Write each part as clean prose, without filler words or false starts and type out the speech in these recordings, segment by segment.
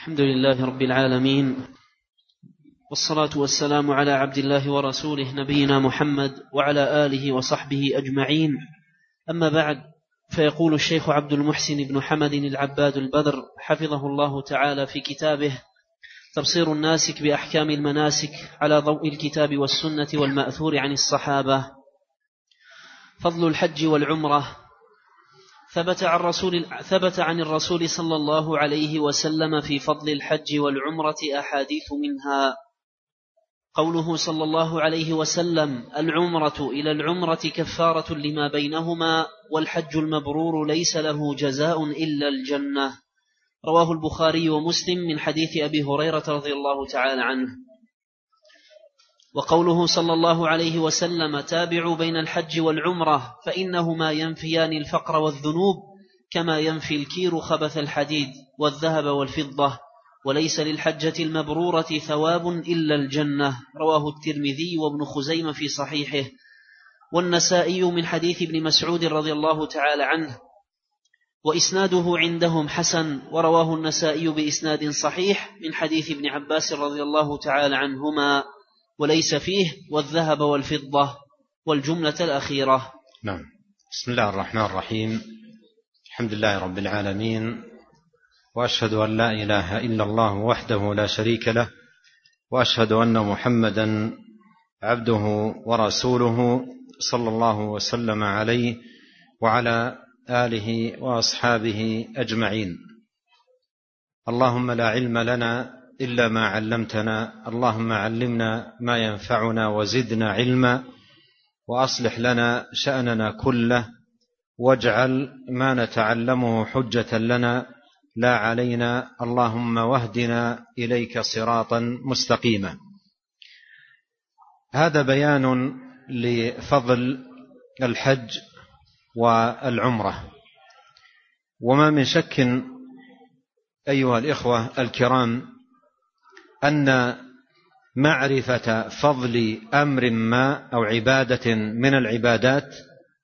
الحمد لله رب العالمين، والصلاة والسلام على عبد الله ورسوله نبينا محمد وعلى آله وصحبه أجمعين. أما بعد، فيقول الشيخ عبد المحسن بن حمد العباد البدر حفظه الله تعالى في كتابه تبصير الناسك بأحكام المناسك على ضوء الكتاب والسنة والمأثور عن الصحابة. فضل الحج والعمرة. ثبت عن الرسول صلى الله عليه وسلم في فضل الحج والعمرة أحاديث، منها قوله صلى الله عليه وسلم: العمرة إلى العمرة كفارة لما بينهما، والحج المبرور ليس له جزاء إلا الجنة. رواه البخاري ومسلم من حديث أبي هريرة رضي الله تعالى عنه. وقوله صلى الله عليه وسلم: تابعوا بين الحج والعمرة فإنهما ينفيان الفقر والذنوب كما ينفي الكير خبث الحديد والذهب والفضة، وليس للحجة المبرورة ثواب إلا الجنة. رواه الترمذي وابن خزيمة في صحيحه، والنسائي من حديث ابن مسعود رضي الله تعالى عنه، وإسناده عندهم حسن. ورواه النسائي بإسناد صحيح من حديث ابن عباس رضي الله تعالى عنهما، وليس فيه والذهب والفضة والجملة الأخيرة. نعم. بسم الله الرحمن الرحيم. الحمد لله رب العالمين، وأشهد أن لا إله إلا الله وحده لا شريك له، وأشهد أن محمدا عبده ورسوله صلى الله وسلم عليه وعلى آله وأصحابه أجمعين. اللهم لا علم لنا إلا ما علمتنا، اللهم علمنا ما ينفعنا وزدنا علما، وأصلح لنا شأننا كله، واجعل ما نتعلمه حجة لنا لا علينا، اللهم واهدنا إليك صراطا مستقيما. هذا بيان لفضل الحج والعمرة. وما من شك أيها الإخوة الكرام أن معرفة فضل أمر ما أو عبادة من العبادات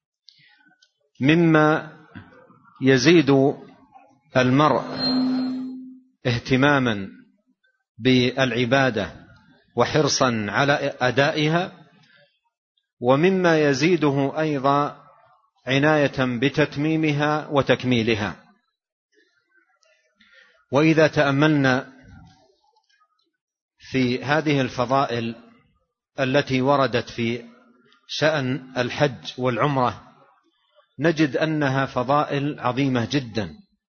مما يزيد المرء اهتماما بالعبادة وحرصا على أدائها، ومما يزيده أيضا عناية بتتميمها وتكميلها. وإذا تأملنا في هذه الفضائل التي وردت في شأن الحج والعمرة، نجد أنها فضائل عظيمة جدا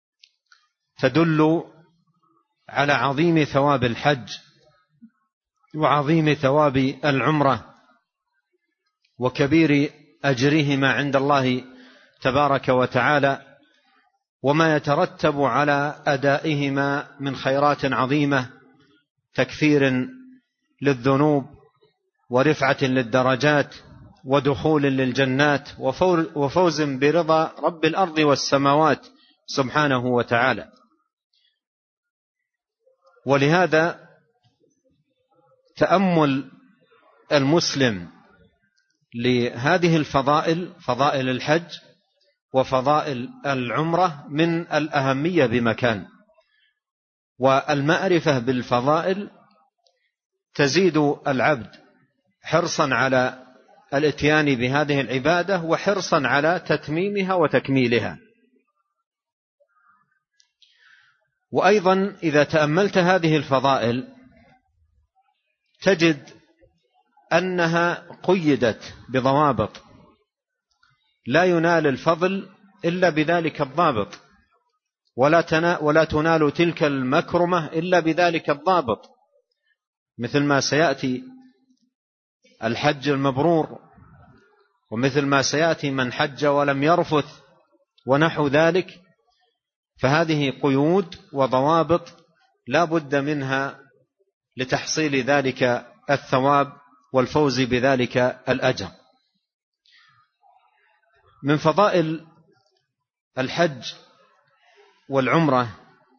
تدل على عظيم ثواب الحج وعظيم ثواب العمرة وكبير أجرهما عند الله تبارك وتعالى، وما يترتب على أدائهما من خيرات عظيمة: تكفير للذنوب، ورفعة للدرجات، ودخول للجنات، وفوز برضا رب الأرض والسماوات سبحانه وتعالى. ولهذا تأمل المسلم لهذه الفضائل، فضائل الحج وفضائل العمرة، من الأهمية بمكان. والمعرفة بالفضائل تزيد العبد حرصا على الاتيان بهذه العبادة وحرصا على تتميمها وتكميلها. وأيضا إذا تأملت هذه الفضائل تجد أنها قيدت بضوابط، لا ينال الفضل إلا بذلك الضابط، ولا تنال تلك المكرمة إلا بذلك الضابط، مثل ما سيأتي الحج المبرور، ومثل ما سيأتي من حج ولم يرفث، ونحو ذلك. فهذه قيود وضوابط لا بد منها لتحصيل ذلك الثواب والفوز بذلك الأجر. من فضائل الحج والعمرة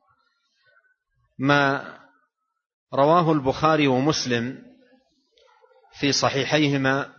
ما رواه البخاري ومسلم في صحيحيهما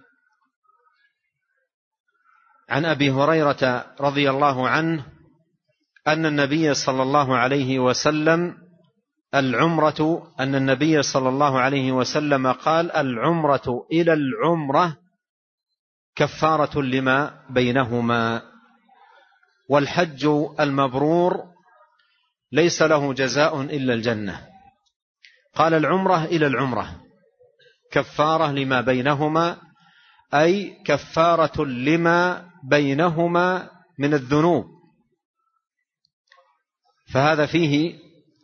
عن أبي هريرة رضي الله عنه أن النبي صلى الله عليه وسلم العمرة أن النبي صلى الله عليه وسلم قال: العمرة إلى العمرة كفارة لما بينهما، والحج المبرور ليس له جزاء إلا الجنة. قال: العمرة إلى العمرة كفارة لما بينهما، أي كفارة لما بينهما من الذنوب. فهذا فيه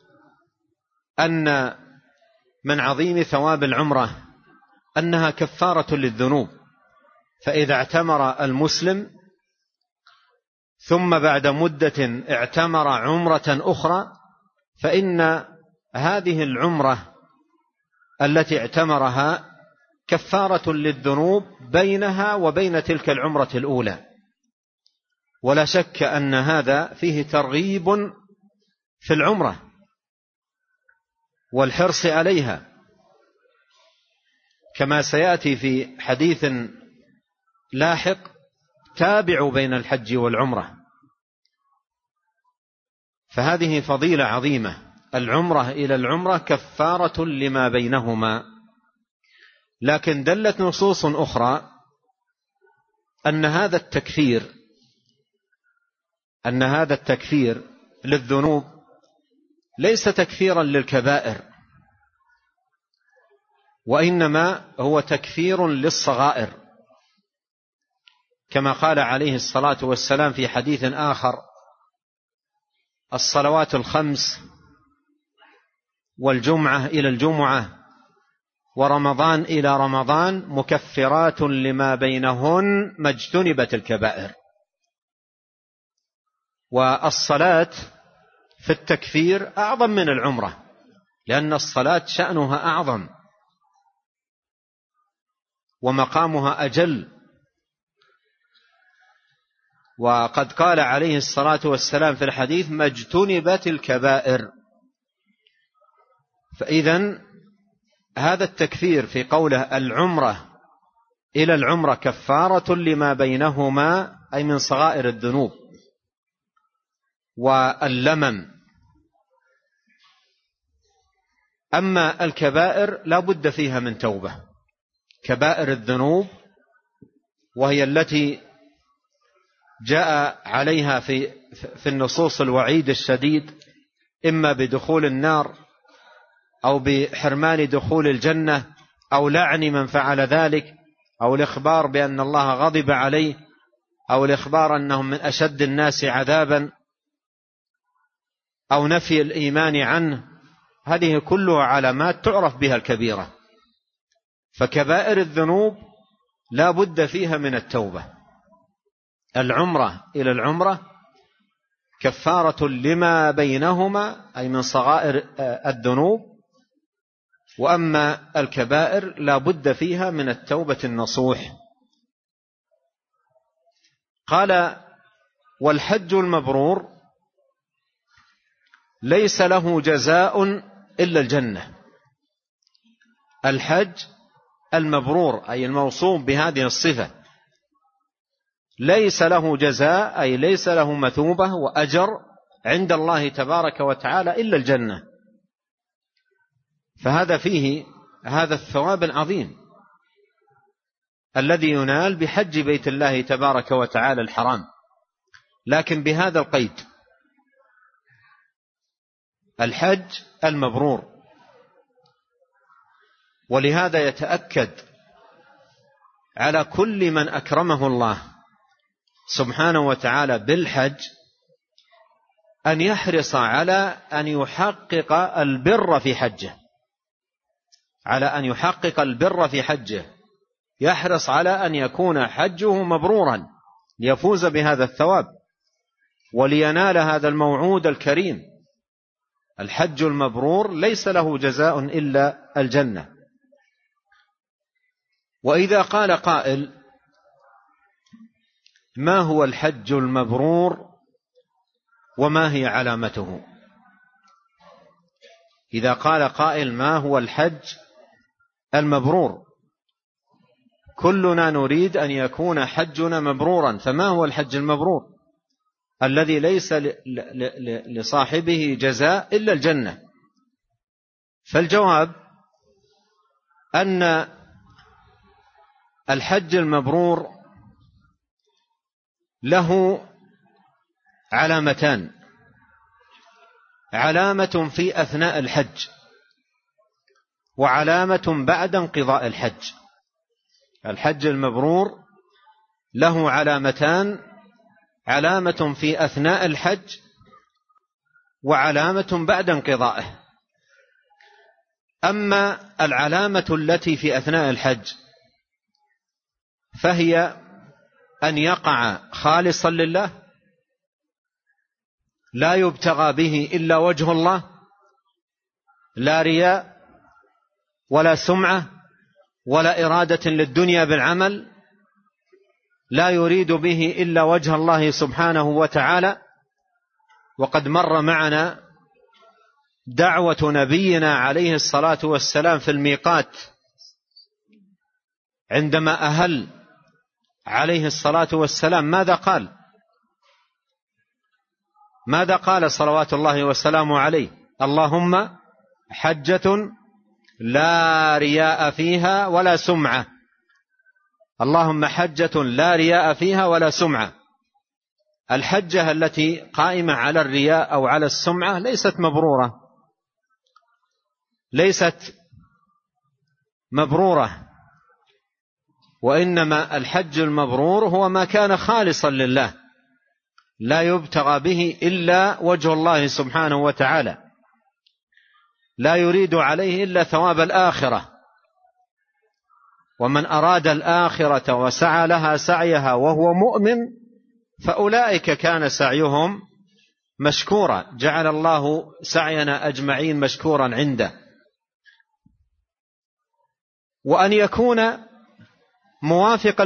أن من عظيم ثواب العمرة أنها كفارة للذنوب. فإذا اعتمر المسلم ثم بعد مدة اعتمر عمرة أخرى، فإن هذه العمرة التي اعتمرها كفارة للذنوب بينها وبين تلك العمرة الأولى. ولا شك أن هذا فيه ترغيب في العمرة والحرص عليها، كما سيأتي في حديث لاحق: تابعوا بين الحج والعمرة. فهذه فضيلة عظيمة، العمرة إلى العمرة كفارة لما بينهما. لكن دلت نصوص أخرى أن هذا التكفير للذنوب ليس تكفيرا للكبائر، وإنما هو تكفير للصغائر، كما قال عليه الصلاة والسلام في حديث آخر: الصلوات الخمس والجمعة إلى الجمعة ورمضان إلى رمضان مكفرات لما بينهن ما اجتنبت الكبائر. والصلاة في التكفير أعظم من العمرة، لأن الصلاة شأنها أعظم ومقامها أجل. وقد قال عليه الصلاة والسلام في الحديث: ما اجتنبت الكبائر. فإذن هذا التكفير في قوله العمرة إلى العمرة كفارة لما بينهما، أي من صغائر الذنوب واللمم. أما الكبائر لا بد فيها من توبة، كبائر الذنوب، وهي التي جاء عليها في النصوص الوعيد الشديد، إما بدخول النار أو بحرمان دخول الجنة أو لعن من فعل ذلك، أو الإخبار بأن الله غضب عليه، أو الإخبار أنهم من أشد الناس عذابا، أو نفي الإيمان عنه. هذه كلها علامات تعرف بها الكبيرة. فكبائر الذنوب لا بد فيها من التوبة. العمرة إلى العمرة كفارة لما بينهما، أي من صغائر الذنوب. وأما الكبائر لا بد فيها من التوبة النصوح. قال: والحج المبرور ليس له جزاء إلا الجنة. الحج المبرور أي الموصوف بهذه الصفة ليس له جزاء، أي ليس له مثوبة وأجر عند الله تبارك وتعالى إلا الجنة. فهذا فيه هذا الثواب العظيم الذي ينال بحج بيت الله تبارك وتعالى الحرام، لكن بهذا القيد: الحج المبرور. ولهذا يتأكد على كل من أكرمه الله سبحانه وتعالى بالحج أن يحرص على أن يحقق البر في حجه، يحرص على أن يكون حجه مبرورا ليفوز بهذا الثواب ولينال هذا الموعود الكريم. الحج المبرور ليس له جزاء إلا الجنة. وإذا قال قائل: ما هو الحج المبرور وما هي علامته؟ إذا قال قائل: ما هو الحج المبرور؟ كلنا نريد أن يكون حجنا مبرورا، فما هو الحج المبرور الذي ليس لصاحبه جزاء إلا الجنة؟ فالجواب أن الحج المبرور له علامتان: علامة في أثناء الحج، وعلامة بعد انقضاء الحج. الحج المبرور له علامتان: علامة في أثناء الحج، وعلامة بعد انقضائه. أما العلامة التي في أثناء الحج فهي أن يقع خالصا لله، لا يبتغى به إلا وجه الله، لا رياء ولا سمعة ولا إرادة للدنيا بالعمل، لا يريد به إلا وجه الله سبحانه وتعالى. وقد مر معنا دعوة نبينا عليه الصلاة والسلام في الميقات عندما أهل عليه الصلاة والسلام ماذا قال صلوات الله وسلامه عليه؟ اللهم حجة لا رياء فيها ولا سمعة. اللهم حجة لا رياء فيها ولا سمعة. الحجة التي قائمة على الرياء أو على السمعة ليست مبرورة، وإنما الحج المبرور هو ما كان خالصا لله، لا يبتغى به إلا وجه الله سبحانه وتعالى، لا يريد عليه إلا ثواب الآخرة. ومن أراد الآخرة وسعى لها سعيها وهو مؤمن فأولئك كان سعيهم مشكورا. جعل الله سعينا أجمعين مشكورا عنده. وأن يكون موافقا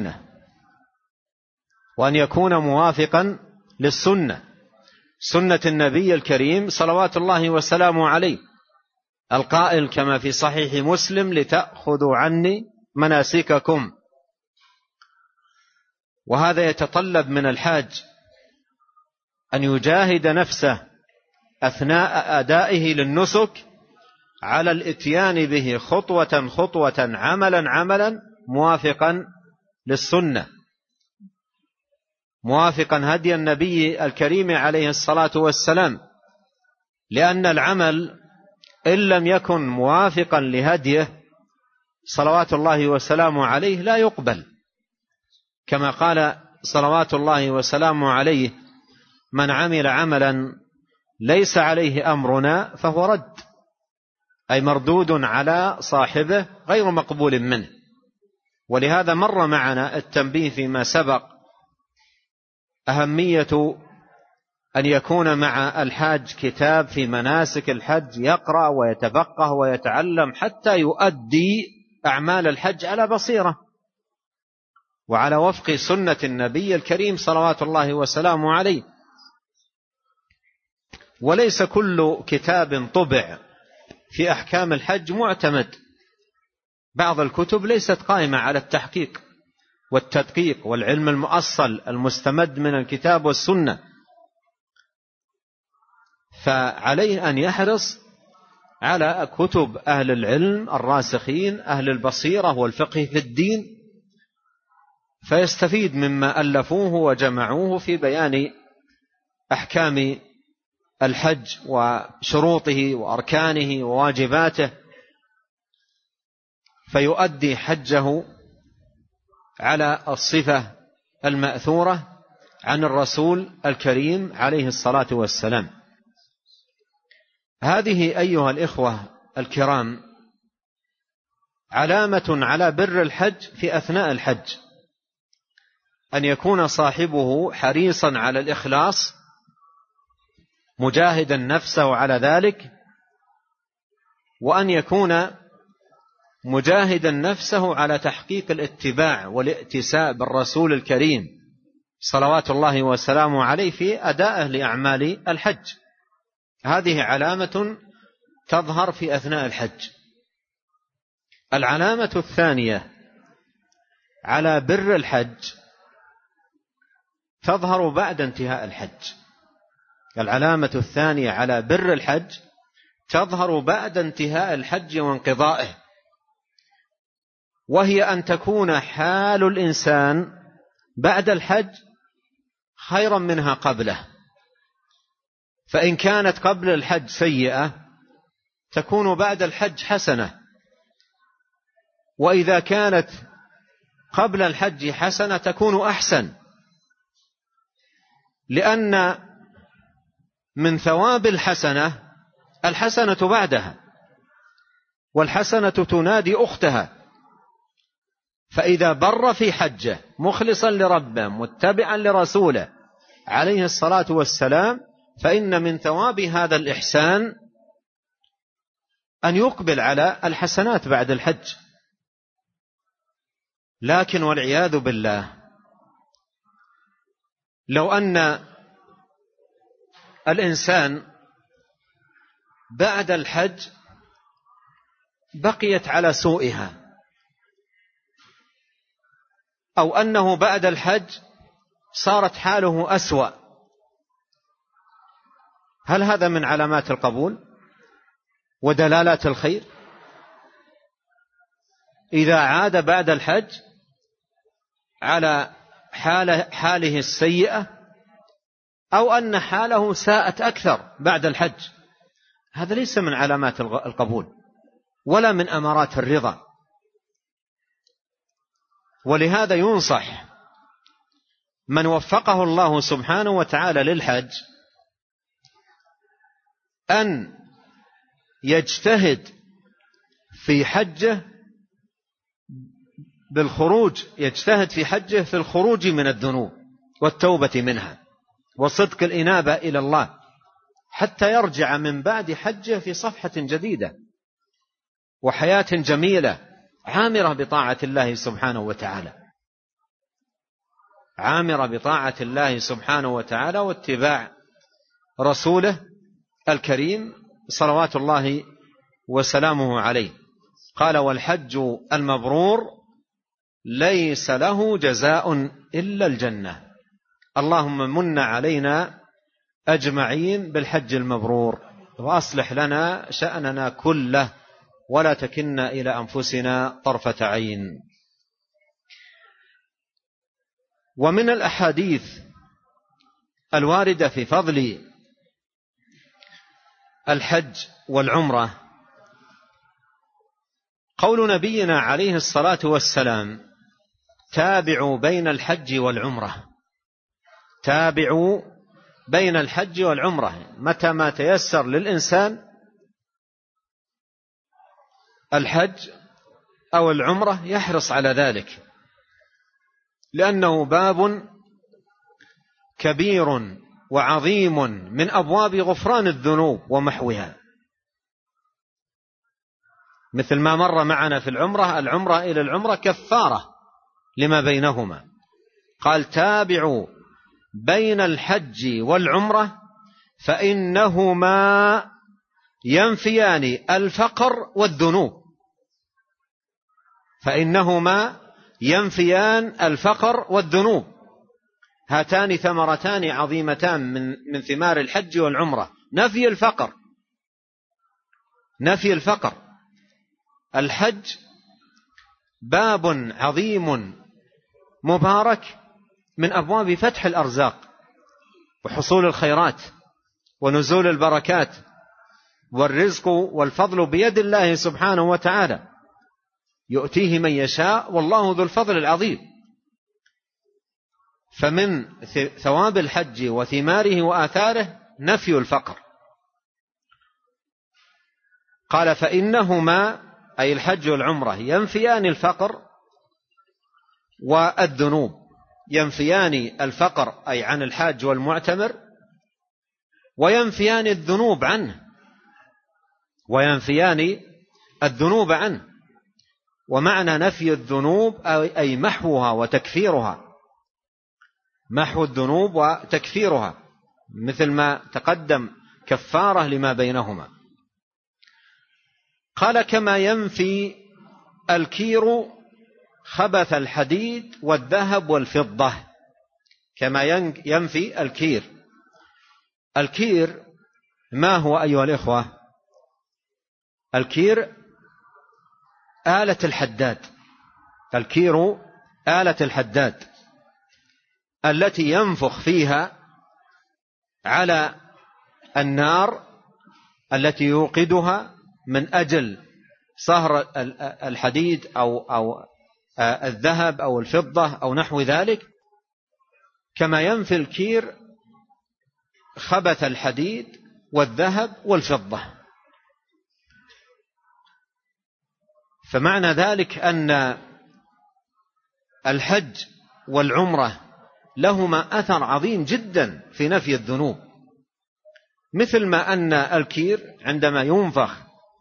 للسنة، سنة النبي الكريم صلوات الله وسلامه عليه، القائل كما في صحيح مسلم: لتأخذوا عني مناسككم. وهذا يتطلب من الحاج أن يجاهد نفسه أثناء أدائه للنسك على الإتيان به خطوة خطوة، عملا موافقا للسنة، موافقا هدي النبي الكريم عليه الصلاة والسلام. لأن العمل إن لم يكن موافقا لهديه صلوات الله وسلامه عليه لا يقبل، كما قال صلوات الله وسلامه عليه: من عمل عملا ليس عليه أمرنا فهو رد، أي مردود على صاحبه غير مقبول منه. ولهذا مر معنا التنبيه فيما سبق أهمية أن يكون مع الحاج كتاب في مناسك الحج يقرأ ويتفقه ويتعلم حتى يؤدي أعمال الحج على بصيرة وعلى وفق سنة النبي الكريم صلوات الله وسلامه عليه. وليس كل كتاب طبع في أحكام الحج معتمد، بعض الكتب ليست قائمة على التحقيق والتدقيق والعلم المؤصل المستمد من الكتاب والسنة، فعليه أن يحرص على كتب أهل العلم الراسخين أهل البصيرة والفقه في الدين، فيستفيد مما ألفوه وجمعوه في بيان أحكام الحج وشروطه وأركانه وواجباته، فيؤدي حجه على الصفة المأثورة عن الرسول الكريم عليه الصلاة والسلام. هذه أيها الإخوة الكرام علامة على بر الحج في أثناء الحج، أن يكون صاحبه حريصا على الإخلاص مجاهدا نفسه على ذلك، وأن يكون مجاهدا نفسه على تحقيق الاتباع والائتساء بالرسول الكريم صلوات الله وسلامه عليه في أدائه لأعمال الحج. هذه علامة تظهر في أثناء الحج. العلامة الثانية على بر الحج تظهر بعد انتهاء الحج. العلامة الثانية على بر الحج تظهر بعد انتهاء الحج وانقضائه، وهي أن تكون حال الإنسان بعد الحج خيرا منها قبله. فإن كانت قبل الحج سيئة تكون بعد الحج حسنة، وإذا كانت قبل الحج حسنة تكون أحسن، لأن من ثواب الحسنة الحسنة بعدها، والحسنة تنادي أختها. فإذا بر في حجه مخلصا لربه متبعا لرسوله عليه الصلاة والسلام، فإن من ثواب هذا الإحسان أن يقبل على الحسنات بعد الحج. لكن والعياذ بالله لو أن الإنسان بعد الحج بقيت على سوءها، أو أنه بعد الحج صارت حاله أسوأ، هل هذا من علامات القبول ودلالات الخير؟ إذا عاد بعد الحج على حاله السيئة، أو أن حاله ساءت أكثر بعد الحج، هذا ليس من علامات القبول ولا من أمارات الرضا. ولهذا ينصح من وفقه الله سبحانه وتعالى للحج أن يجتهد في حجه بالخروج، يجتهد في حجه في الخروج من الذنوب والتوبة منها وصدق الإنابة إلى الله، حتى يرجع من بعد حجه في صفحة جديدة وحياة جميلة عامرة بطاعة الله سبحانه وتعالى، عامرة بطاعة الله سبحانه وتعالى واتباع رسوله الكريم صلوات الله وسلامه عليه. قال: والحج المبرور ليس له جزاء إلا الجنة. اللهم من علينا أجمعين بالحج المبرور، وأصلح لنا شأننا كله، ولا تكلنا إلى أنفسنا طرفة عين. ومن الأحاديث الواردة في فضل الحج والعمرة قول نبينا عليه الصلاة والسلام: تابعوا بين الحج والعمرة. تابعوا بين الحج والعمرة، متى ما تيسر للإنسان الحج أو العمرة يحرص على ذلك، لأنه باب كبير وعظيم من أبواب غفران الذنوب ومحوها، مثل ما مر معنا في العمرة إلى العمرة كفارة لما بينهما. قال: تابعوا بين الحج والعمرة فإنهما ينفيان الفقر والذنوب. فإنهما ينفيان الفقر والذنوب، هاتان ثمرتان عظيمتان من ثمار الحج والعمرة: نفي الفقر. نفي الفقر. الحج باب عظيم مبارك من أبواب فتح الأرزاق وحصول الخيرات ونزول البركات، والرزق والفضل بيد الله سبحانه وتعالى، يؤتيه من يشاء والله ذو الفضل العظيم. فمن ثواب الحج وثماره وآثاره نفي الفقر. قال: فإنهما أي الحج والعمرة ينفيان الفقر والذنوب. ينفيان الفقر أي عن الحاج والمعتمر، وينفيان الذنوب عنه، وينفيان الذنوب عنه. ومعنى نفي الذنوب أي محوها وتكفيرها، محو الذنوب وتكفيرها، مثل ما تقدم كفارة لما بينهما. قال: كما ينفي الكير خبث الحديد والذهب والفضة. كما ينفي الكير. الكير ما هو أيها الإخوة؟ الكير آلة الحداد، الكير آلة الحداد التي ينفخ فيها على النار التي يوقدها من أجل صهر الحديد أو الذهب أو الفضة أو نحو ذلك، كما ينفي الكير خبث الحديد والذهب والفضة. فمعنى ذلك أن الحج والعمرة لهما أثر عظيم جدا في نفي الذنوب، مثل ما أن الكير عندما ينفخ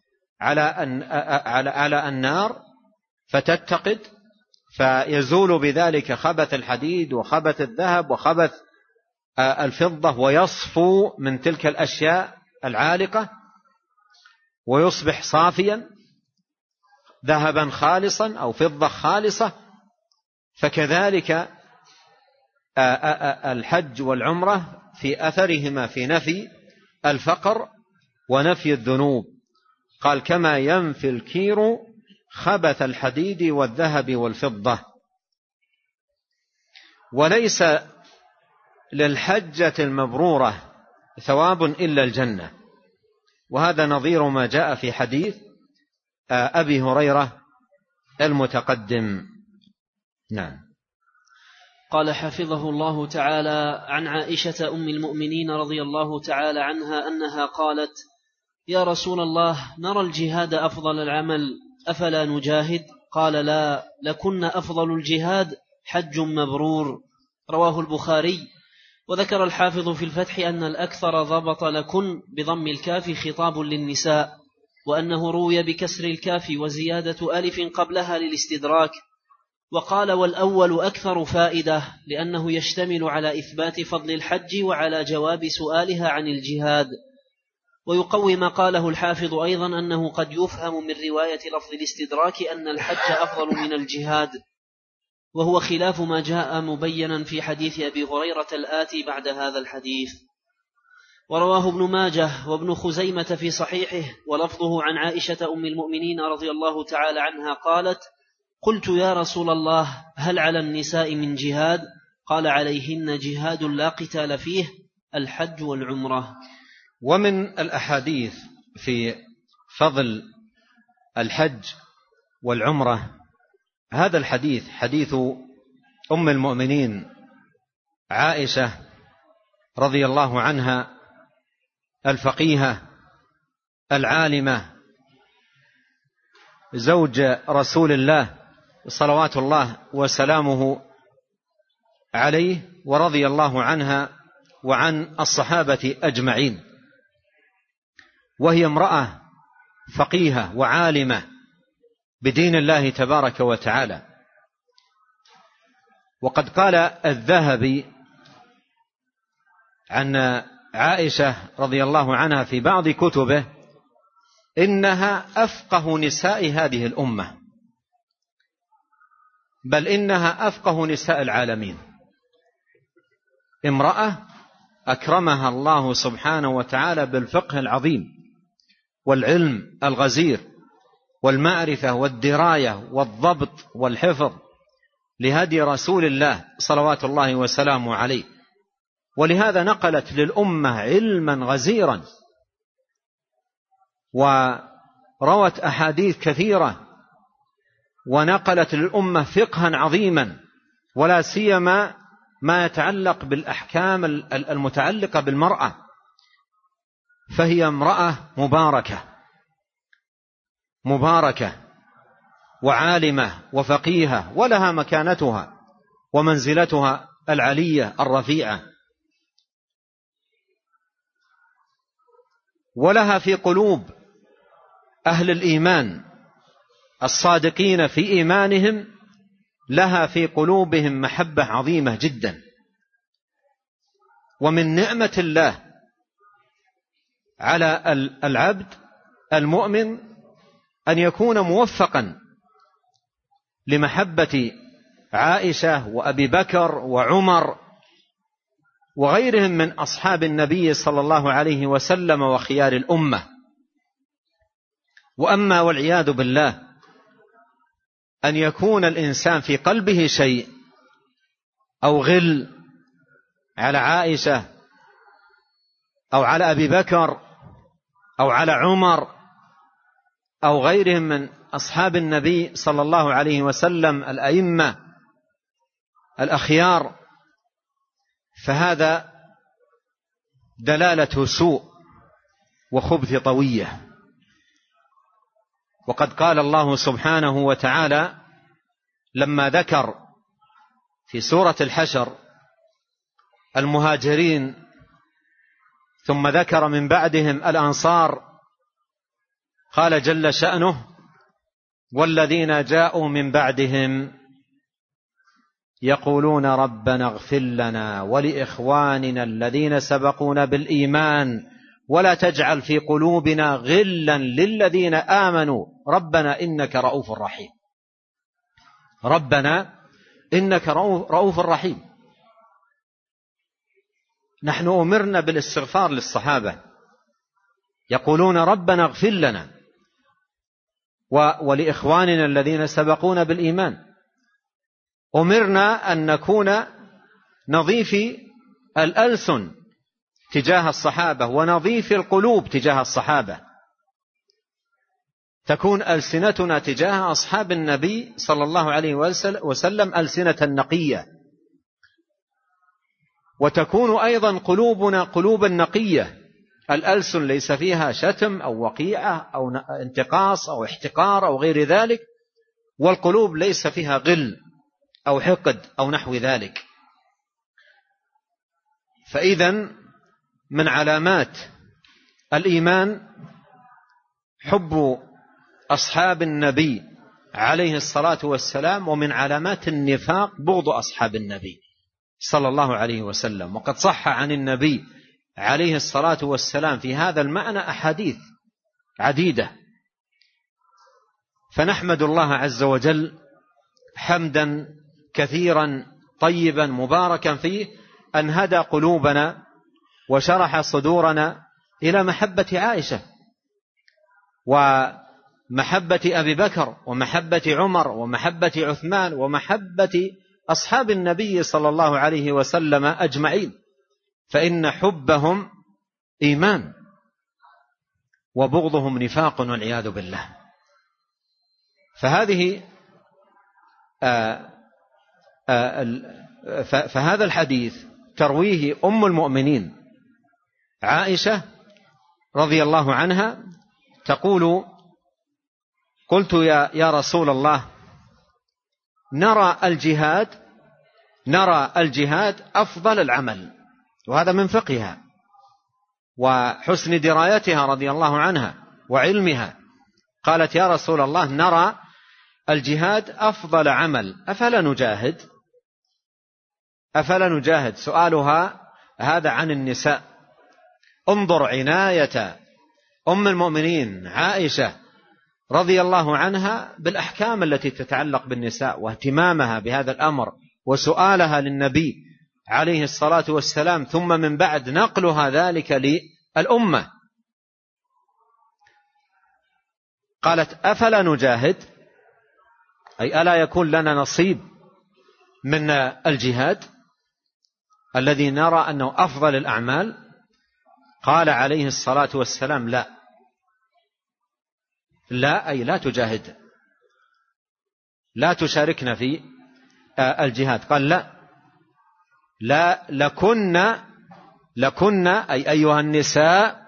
على النار فتتقد فيزول بذلك خبث الحديد وخبث الذهب وخبث الفضة ويصفو من تلك الأشياء العالقة ويصبح صافيا ذهبا خالصا أو فضة خالصة، فكذلك الحج والعمرة في أثرهما في نفي الفقر ونفي الذنوب. قال كما ينفي الكير خبث الحديد والذهب والفضة. وليس للحجة المبرورة ثواب إلا الجنة، وهذا نظير ما جاء في حديث أبي هريرة المتقدم. نعم. قال حفظه الله تعالى عن عائشة أم المؤمنين رضي الله تعالى عنها أنها قالت: يا رسول الله، نرى الجهاد أفضل العمل، أفلا نجاهد؟ قال: لا، لكن أفضل الجهاد حج مبرور. رواه البخاري. وذكر الحافظ في الفتح أن الأكثر ضبط لكن بضم الكاف خطاب للنساء، وأنه روي بكسر الكاف وزيادة ألف قبلها للاستدراك. وقال: والأول أكثر فائدة، لأنه يشتمل على إثبات فضل الحج وعلى جواب سؤالها عن الجهاد. ويقوي ما قاله الحافظ أيضا أنه قد يفهم من رواية لفظ الاستدراك أن الحج أفضل من الجهاد، وهو خلاف ما جاء مبينا في حديث أبي هريرة الآتي بعد هذا الحديث. ورواه ابن ماجه وابن خزيمة في صحيحه، ولفظه عن عائشة أم المؤمنين رضي الله تعالى عنها قالت: قلت يا رسول الله، هل على النساء من جهاد؟ قال: عليهن جهاد لا قتال فيه، الحج والعمرة. ومن الأحاديث في فضل الحج والعمرة هذا الحديث، حديث أم المؤمنين عائشة رضي الله عنها الفقيهة العالمة زوج رسول الله صلوات الله وسلامه عليه، ورضي الله عنها وعن الصحابة أجمعين. وهي امرأة فقيهة وعالمة بدين الله تبارك وتعالى. وقد قال الذهبي عن عائشة رضي الله عنها في بعض كتبه إنها أفقه نساء هذه الأمة، بل إنها أفقه نساء العالمين. امرأة أكرمها الله سبحانه وتعالى بالفقه العظيم والعلم الغزير والمعرفة والدراية والضبط والحفظ لهدي رسول الله صلوات الله وسلامه عليه. ولهذا نقلت للأمة علما غزيرا وروت أحاديث كثيرة، ونقلت للأمة فقها عظيما، ولا سيما ما يتعلق بالأحكام المتعلقة بالمرأة. فهي امرأة مباركة وعالمة وفقيهة، ولها مكانتها ومنزلتها العلية الرفيعة، ولها في قلوب أهل الإيمان الصادقين في إيمانهم، لها في قلوبهم محبة عظيمة جدا. ومن نعمة الله على العبد المؤمن أن يكون موفقا لمحبة عائشة وأبي بكر وعمر وغيرهم من أصحاب النبي صلى الله عليه وسلم وخيار الأمة. وأما والعياذ بالله أن يكون الإنسان في قلبه شيء أو غل على عائشة أو على أبي بكر أو على عمر أو غيرهم من أصحاب النبي صلى الله عليه وسلم الأئمة الأخيار، فهذا دلالة سوء وخبث طوية. وقد قال الله سبحانه وتعالى لما ذكر في سورة الحشر المهاجرين ثم ذكر من بعدهم الأنصار، قال جل شأنه: والذين جاءوا من بعدهم يقولون ربنا اغفر لنا ولإخواننا الذين سبقونا بالإيمان ولا تجعل في قلوبنا غلا للذين آمنوا ربنا إنك رؤوف رحيم. ربنا إنك رؤوف رحيم. نحن أمرنا بالاستغفار للصحابة، يقولون ربنا اغفر لنا ولإخواننا الذين سبقونا بالإيمان. أمرنا أن نكون نظيف الألسن تجاه الصحابة ونظيف القلوب تجاه الصحابة، تكون ألسنتنا تجاه أصحاب النبي صلى الله عليه وسلم ألسنة نقية، وتكون أيضا قلوبنا قلوبا نقية، الألسن ليس فيها شتم أو وقيعة أو انتقاص أو احتقار أو غير ذلك، والقلوب ليس فيها غل أو حقد أو نحو ذلك. فإذن من علامات الإيمان حب أصحاب النبي عليه الصلاة والسلام، ومن علامات النفاق بغض أصحاب النبي صلى الله عليه وسلم. وقد صح عن النبي عليه الصلاة والسلام في هذا المعنى أحاديث عديدة، فنحمد الله عز وجل حمدا كثيرا طيبا مباركا فيه أن هدى قلوبنا وشرح صدورنا إلى محبة عائشة ومحبة أبي بكر ومحبة عمر ومحبة عثمان ومحبة أصحاب النبي صلى الله عليه وسلم أجمعين، فإن حبهم إيمان وبغضهم نفاق والعياذ بالله. فهذا الحديث ترويه أم المؤمنين عائشة رضي الله عنها تقول: قلت يا رسول الله نرى الجهاد أفضل العمل. وهذا من فقهها وحسن درايتها رضي الله عنها وعلمها. قالت: يا رسول الله نرى الجهاد أفضل عمل، أفلا نجاهد؟ سؤالها هذا عن النساء. انظر عناية أم المؤمنين عائشة رضي الله عنها بالأحكام التي تتعلق بالنساء واهتمامها بهذا الأمر وسؤالها للنبي عليه الصلاة والسلام، ثم من بعد نقلها ذلك للأمة. قالت: أفلا نجاهد؟ أي ألا يكون لنا نصيب من الجهاد الذي نرى أنه أفضل الأعمال؟ قال عليه الصلاة والسلام: لا، أي لا تجاهد، لا تشاركنا في الجهاد. قال: لا لكن أي أيها النساء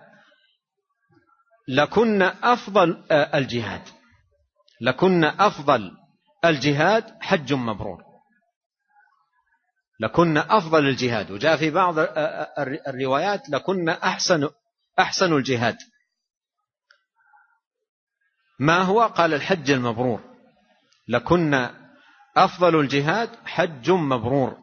لكن أفضل الجهاد، لكن أفضل الجهاد حج مبرور، لكن أفضل الجهاد. وجاء في بعض الروايات لكن أحسن الجهاد. ما هو؟ قال: الحج المبرور، لكن أفضل الجهاد حج مبرور.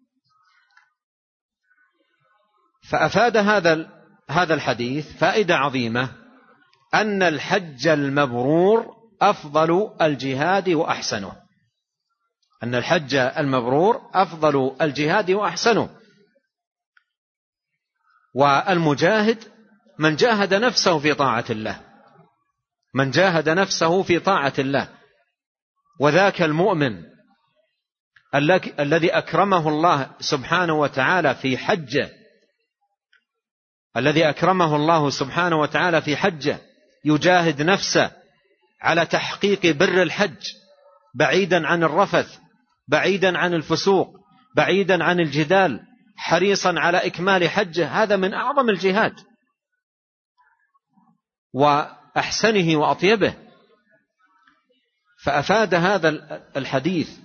فأفاد هذا الحديث فائدة عظيمة، أن الحج المبرور أفضل الجهاد وأحسنه، أن الحج المبرور أفضل الجهاد وأحسنه. والمجاهد من جاهد نفسه في طاعة الله، من جاهد نفسه في طاعة الله. وذاك المؤمن الذي أكرمه الله سبحانه وتعالى في حجه، الذي أكرمه الله سبحانه وتعالى في حجه يجاهد نفسه على تحقيق بر الحج، بعيدا عن الرفث، بعيدا عن الفسوق، بعيدا عن الجدال، حريصا على إكمال حجه. هذا من أعظم الجهاد وأحسنه وأطيبه. فأفاد هذا الحديث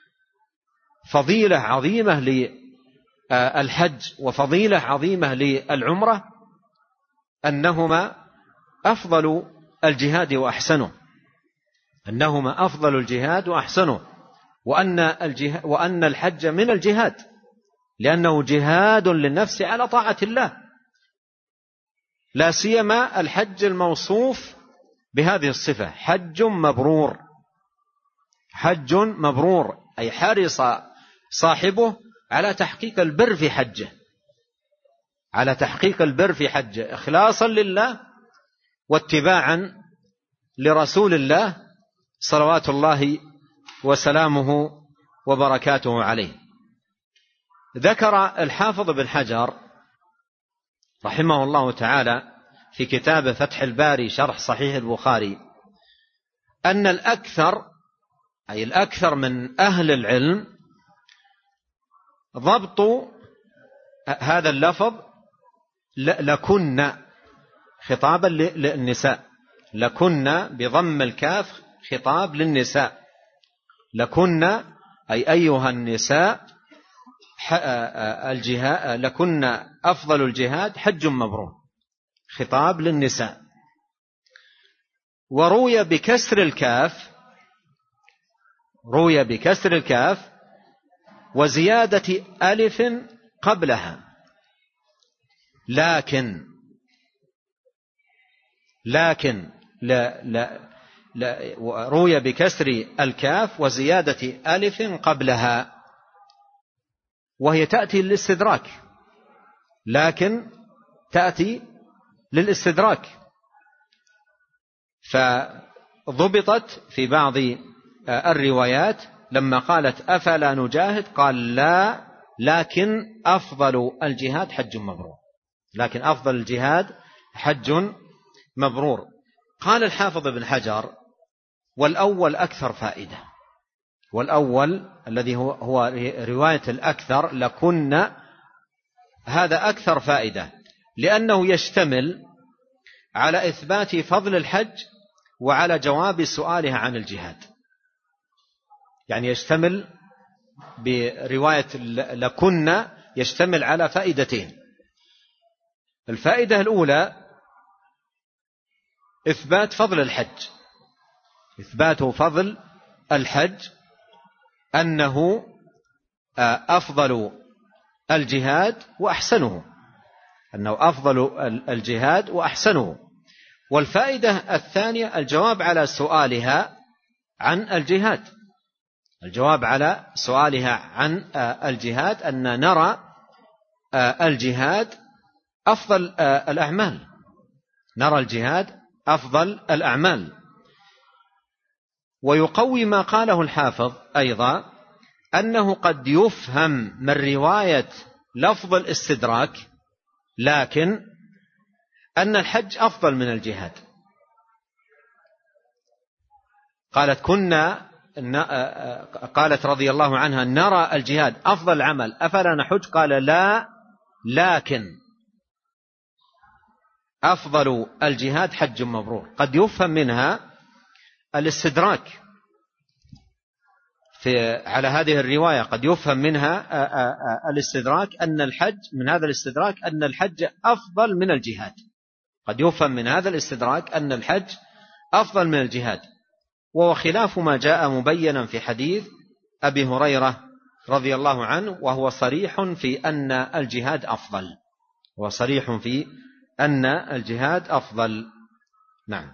فضيلة عظيمة للحج وفضيلة عظيمة للعمرة، أنهما أفضل الجهاد وأحسنه، أنهما أفضل الجهاد وأحسنه، وأن الحج من الجهاد، لأنه جهاد للنفس على طاعة الله، لا سيما الحج الموصوف بهذه الصفة: حج مبرور. حج مبرور أي حرص صاحبه على تحقيق البر في حجه، على تحقيق البر في حجه إخلاصا لله واتباعا لرسول الله صلوات الله وسلامه وبركاته عليه. ذكر الحافظ بن حجر رحمه الله تعالى في كتاب فتح الباري شرح صحيح البخاري أن الأكثر، أي الأكثر من أهل العلم، ضبط هذا اللفظ لكن خطابا للنساء، لكن بضم الكاف خطاب للنساء، لكن أي أيها النساء الجهاد، لكن أفضل الجهاد حج مبرور، خطاب للنساء. وروي بكسر الكاف، روي بكسر الكاف وزيادة ألف قبلها، لكن روي بكسر الكاف وزيادة ألف قبلها، وهي تأتي للاستدراك، لكن تأتي للاستدراك. فضبطت في بعض الروايات لما قالت أفلا نجاهد قال لا، لكن أفضل الجهاد حج مبرور، لكن أفضل الجهاد حج مبرور. قال الحافظ بن حجر: والأول أكثر فائدة، والأول الذي هو رواية الأكثر لكن، هذا أكثر فائدة، لأنه يشتمل على إثبات فضل الحج وعلى جواب سؤالها عن الجهاد. يعني يشتمل برواية لكن يشتمل على فائدتين. الفائدة الأولى إثبات فضل الحج، إثبات فضل الحج، أنه أفضل الجهاد وأحسنه، أنه أفضل الجهاد وأحسنه. والفائدة الثانية الجواب على سؤالها عن الجهاد، الجواب على سؤالها عن الجهاد، أن نرى الجهاد أفضل الأعمال، نرى الجهاد أفضل الأعمال. ويقوي ما قاله الحافظ أيضا أنه قد يفهم من رواية لفظ الاستدراك لكن أن الحج أفضل من الجهاد. قالت رضي الله عنها: نرى الجهاد أفضل عمل أفلا نحج؟ قال: لا، لكن أفضل الجهاد حج مبرور. قد يفهم منها الاستدراك على هذه الرواية، قد يفهم منها الاستدراك أن الحج، من هذا الاستدراك أن الحج أفضل من الجهاد، قد يفهم من هذا الاستدراك أن الحج أفضل من الجهاد، وهو خلاف ما جاء مبينا في حديث أبي هريرة رضي الله عنه، وهو صريح في أن الجهاد أفضل، وصريح في أن الجهاد أفضل. نعم.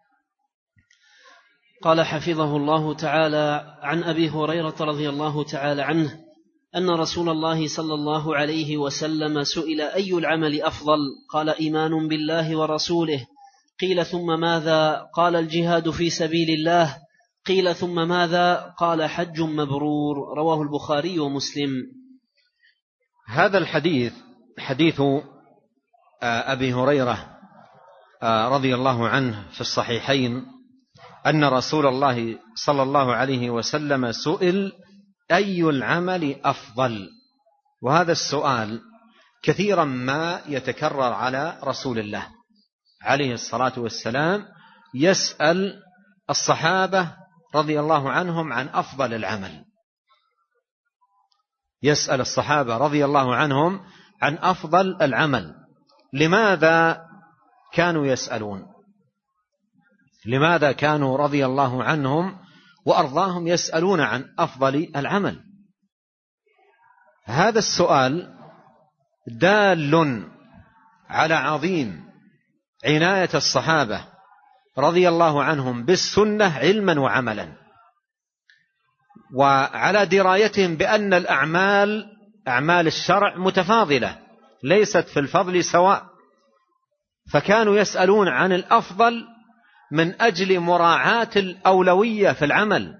قال حفظه الله تعالى: عن أبي هريرة رضي الله تعالى عنه أن رسول الله صلى الله عليه وسلم سئل: أي العمل أفضل؟ قال: إيمان بالله ورسوله. قيل ثم ماذا؟ قال الجهاد في سبيل الله. قيل ثم ماذا؟ قال حج مبرور. رواه البخاري ومسلم. هذا الحديث حديث أبي هريرة رضي الله عنه في الصحيحين أن رسول الله صلى الله عليه وسلم سئل أي العمل أفضل، وهذا السؤال كثيرا ما يتكرر على رسول الله عليه الصلاة والسلام، يسأل الصحابة رضي الله عنهم عن أفضل العمل، يسأل الصحابة رضي الله عنهم عن أفضل العمل. لماذا كانوا يسألون؟ لماذا كانوا رضي الله عنهم وأرضاهم يسألون عن أفضل العمل؟ هذا السؤال دال على عظيم عناية الصحابة رضي الله عنهم بالسنة علما وعملا، وعلى درايتهم بأن الأعمال أعمال الشرع متفاضلة ليست في الفضل سواء، فكانوا يسألون عن الأفضل من أجل مراعاة الأولوية في العمل.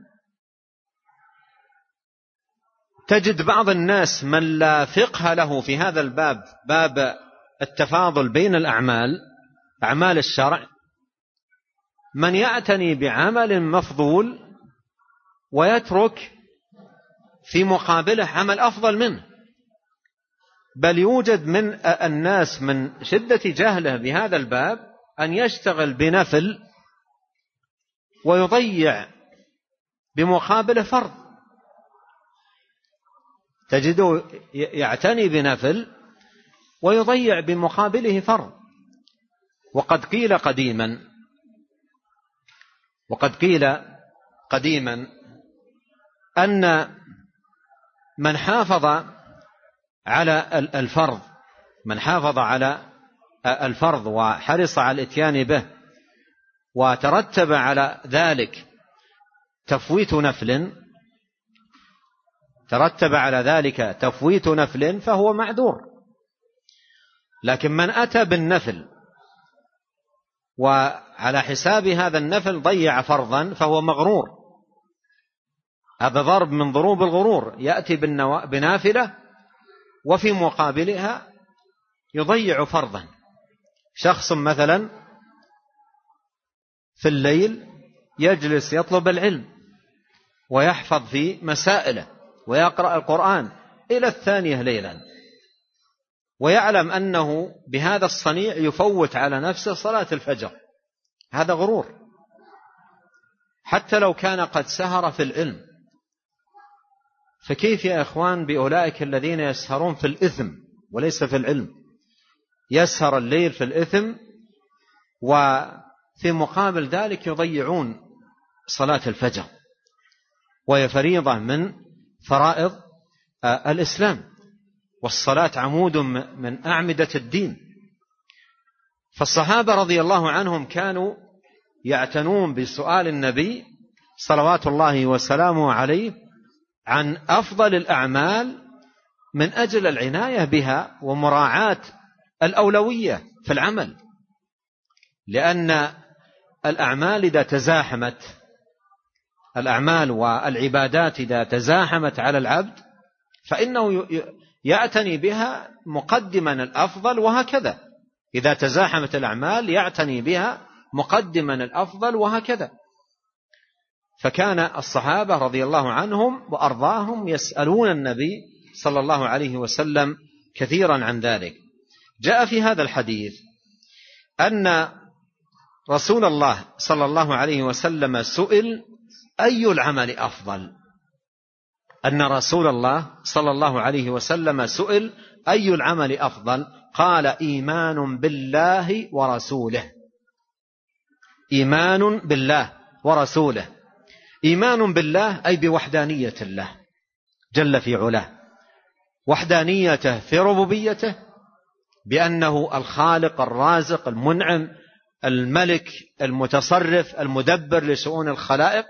تجد بعض الناس من لا فقه له في هذا الباب، باب التفاضل بين الأعمال أعمال الشرع، من يعتني بعمل مفضول ويترك في مقابله عمل أفضل منه. بل يوجد من الناس من شدة جهله بهذا الباب أن يشتغل بنفل ويضيع بمقابله فرض، تجده يعتني بنفل ويضيع بمقابله فرض. وقد قيل قديما أن من حافظ على الفرض، من حافظ على الفرض وحرص على الاتيان به وترتب على ذلك تفويت نفل فهو معذور. لكن من أتى بالنفل وعلى حساب هذا النفل ضيع فرضا فهو مغرور. هذا ضرب من ضروب الغرور، يأتي بنافلة وفي مقابلها يضيع فرضا. شخص مثلا في الليل يجلس يطلب العلم ويحفظ في مسائله ويقرأ القرآن إلى 2 ليلا، ويعلم أنه بهذا الصنيع يفوت على نفسه صلاة الفجر، هذا غرور حتى لو كان قد سهر في العلم. فكيف يا إخوان بأولئك الذين يسهرون في الإثم وليس في العلم؟ يسهر الليل في الإثم وفي مقابل ذلك يضيعون صلاة الفجر، وهي فريضة من فرائض الإسلام، والصلاة عمود من أعمدة الدين. فالصحابة رضي الله عنهم كانوا يعتنون بسؤال النبي صلوات الله وسلامه عليه عن أفضل الأعمال من أجل العناية بها ومراعاة الأولوية في العمل، لأن الأعمال إذا تزاحمت، الأعمال والعبادات إذا تزاحمت على العبد فإنه يعتني بها مقدما الأفضل، وهكذا إذا تزاحمت الأعمال يعتني بها مقدما الأفضل، وهكذا. فكان الصحابة رضي الله عنهم وأرضاهم يسألون النبي صلى الله عليه وسلم كثيرا عن ذلك. جاء في هذا الحديث أن رسول الله صلى الله عليه وسلم سئل أي العمل أفضل، أن رسول الله صلى الله عليه وسلم سئل أي العمل أفضل، قال إيمان بالله ورسوله. إيمان بالله ورسوله. إيمان بالله أي بوحدانية الله جل في علاه، وحدانيته في ربوبيته بأنه الخالق الرازق المنعم الملك المتصرف المدبر لشؤون الخلائق،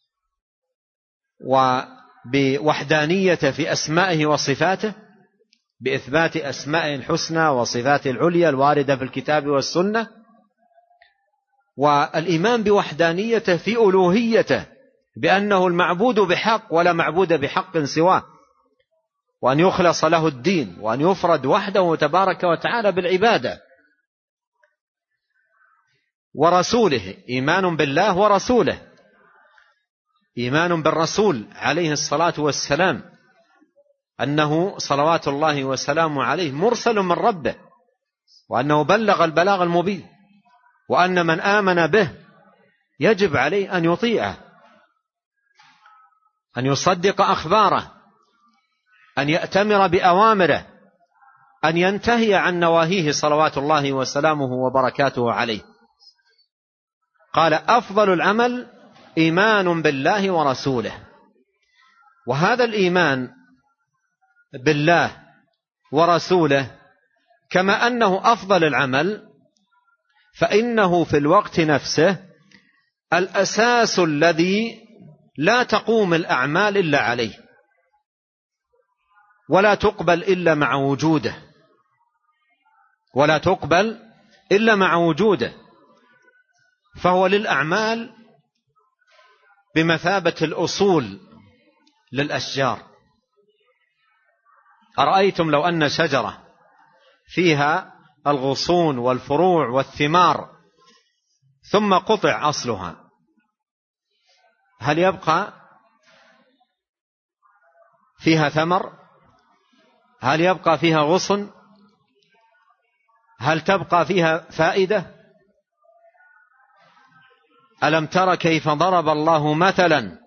وبوحدانيته في أسمائه وصفاته بإثبات أسمائه الحسنى وصفاته العليا الواردة في الكتاب والسنة، والإيمان بوحدانيته في ألوهيته، بأنه المعبود بحق ولا معبود بحق سواه، وأن يخلص له الدين، وأن يفرد وحده تبارك وتعالى بالعبادة. ورسوله، إيمان بالله ورسوله، إيمان بالرسول عليه الصلاة والسلام أنه صلوات الله وسلامه عليه مرسل من ربه، وأنه بلغ البلاغ المبين، وأن من آمن به يجب عليه أن يطيعه، أن يصدق أخباره، أن يأتمر بأوامره، أن ينتهي عن نواهيه صلوات الله وسلامه وبركاته عليه. قال: أفضل العمل إيمان بالله ورسوله. وهذا الإيمان بالله ورسوله كما أنه أفضل العمل، فإنه في الوقت نفسه الأساس الذي لا تقوم الأعمال إلا عليه، ولا تقبل إلا مع وجوده، ولا تقبل إلا مع وجوده. فهو للأعمال بمثابة الأصول للأشجار. أرأيتم لو أن شجرة فيها الغصون والفروع والثمار ثم قطع أصلها، هل يبقى فيها ثمر؟ هل يبقى فيها غصن؟ هل تبقى فيها فائدة؟ ألم تر كيف ضرب الله مثلا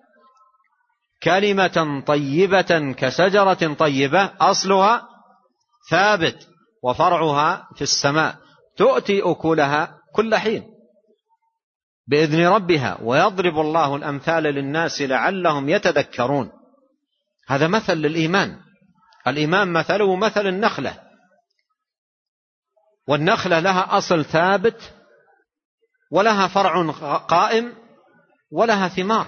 كلمة طيبة كشجرة طيبة أصلها ثابت وفرعها في السماء تؤتي أكلها كل حين بإذن ربها ويضرب الله الأمثال للناس لعلهم يتذكرون. هذا مثل للإيمان. الإيمان مثله مثل النخلة، والنخلة لها أصل ثابت ولها فرع قائم ولها ثمار.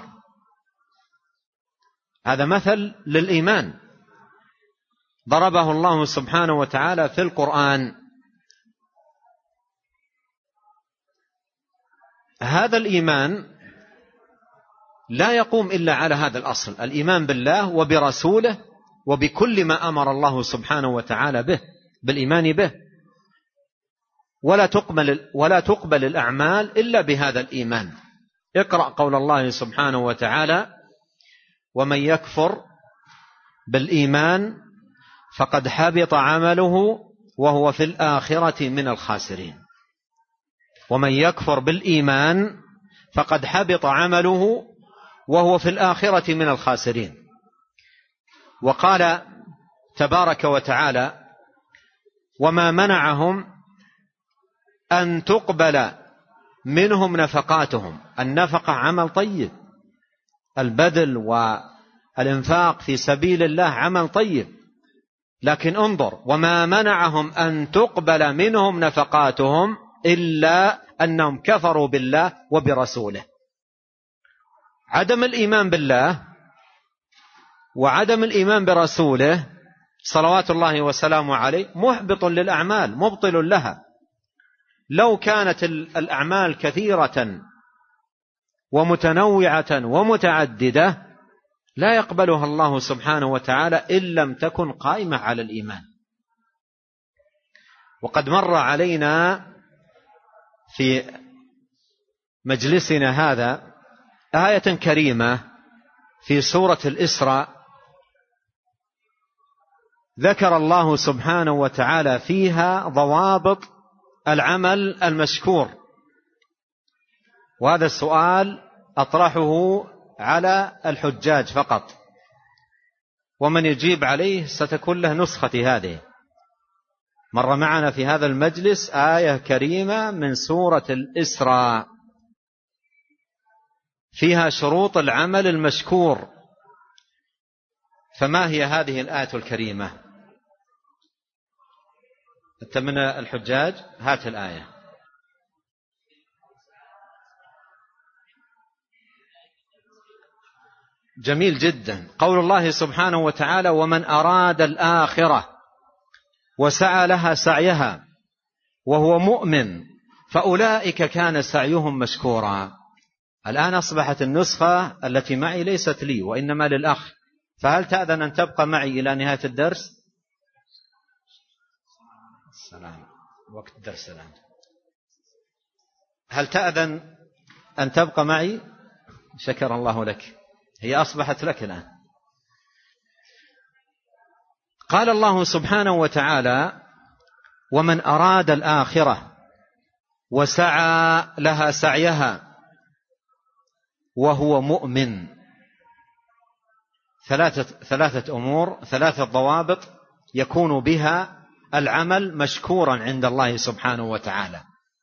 هذا مثل للإيمان ضربه الله سبحانه وتعالى في القرآن. هذا الإيمان لا يقوم إلا على هذا الأصل، الإيمان بالله وبرسوله وبكل ما أمر الله سبحانه وتعالى به بالإيمان به، ولا تقبل الأعمال إلا بهذا الإيمان. اقرأ قول الله سبحانه وتعالى: ومن يكفر بالإيمان فقد حبط عمله وهو في الآخرة من الخاسرين. ومن يكفر بالإيمان فقد حبط عمله وهو في الآخرة من الخاسرين. وقال تبارك وتعالى: وما منعهم أن تقبل منهم نفقاتهم. النفقة عمل طيب، البذل والإنفاق في سبيل الله عمل طيب، لكن انظر: وما منعهم أن تقبل منهم نفقاتهم إلا أنهم كفروا بالله وبرسوله. عدم الإيمان بالله وعدم الإيمان برسوله صلوات الله وسلامه عليه محبط للأعمال، مبطل لها. لو كانت الأعمال كثيرة ومتنوعة ومتعددة لا يقبلها الله سبحانه وتعالى إن لم تكن قائمة على الإيمان. وقد مر علينا في مجلسنا هذا آية كريمة في سورة الإسراء ذكر الله سبحانه وتعالى فيها ضوابط العمل المشكور. وهذا السؤال أطرحه على الحجاج فقط، ومن يجيب عليه ستكون له نسختي هذه. مر معنا في هذا المجلس آية كريمة من سورة الإسراء فيها شروط العمل المشكور، فما هي هذه الآية الكريمة؟ أنت من الحجاج هات الآية. جميل جدا. قول الله سبحانه وتعالى: ومن أراد الآخرة وسعى لها سعيها وهو مؤمن فأولئك كان سعيهم مشكورا. الآن أصبحت النسخة التي معي ليست لي وإنما للأخ، فهل تأذن أن تبقى معي إلى نهاية الدرس؟ السلام، وقت الدرس الآن. هل تأذن أن تبقى معي؟ شكر الله لك، هي أصبحت لك الآن. قال الله سبحانه وتعالى: ومن أراد الآخرة وسعى لها سعيها وهو مؤمن. ثلاثة أمور، ثلاثة ضوابط يكون بها العمل مشكورا عند الله سبحانه وتعالى.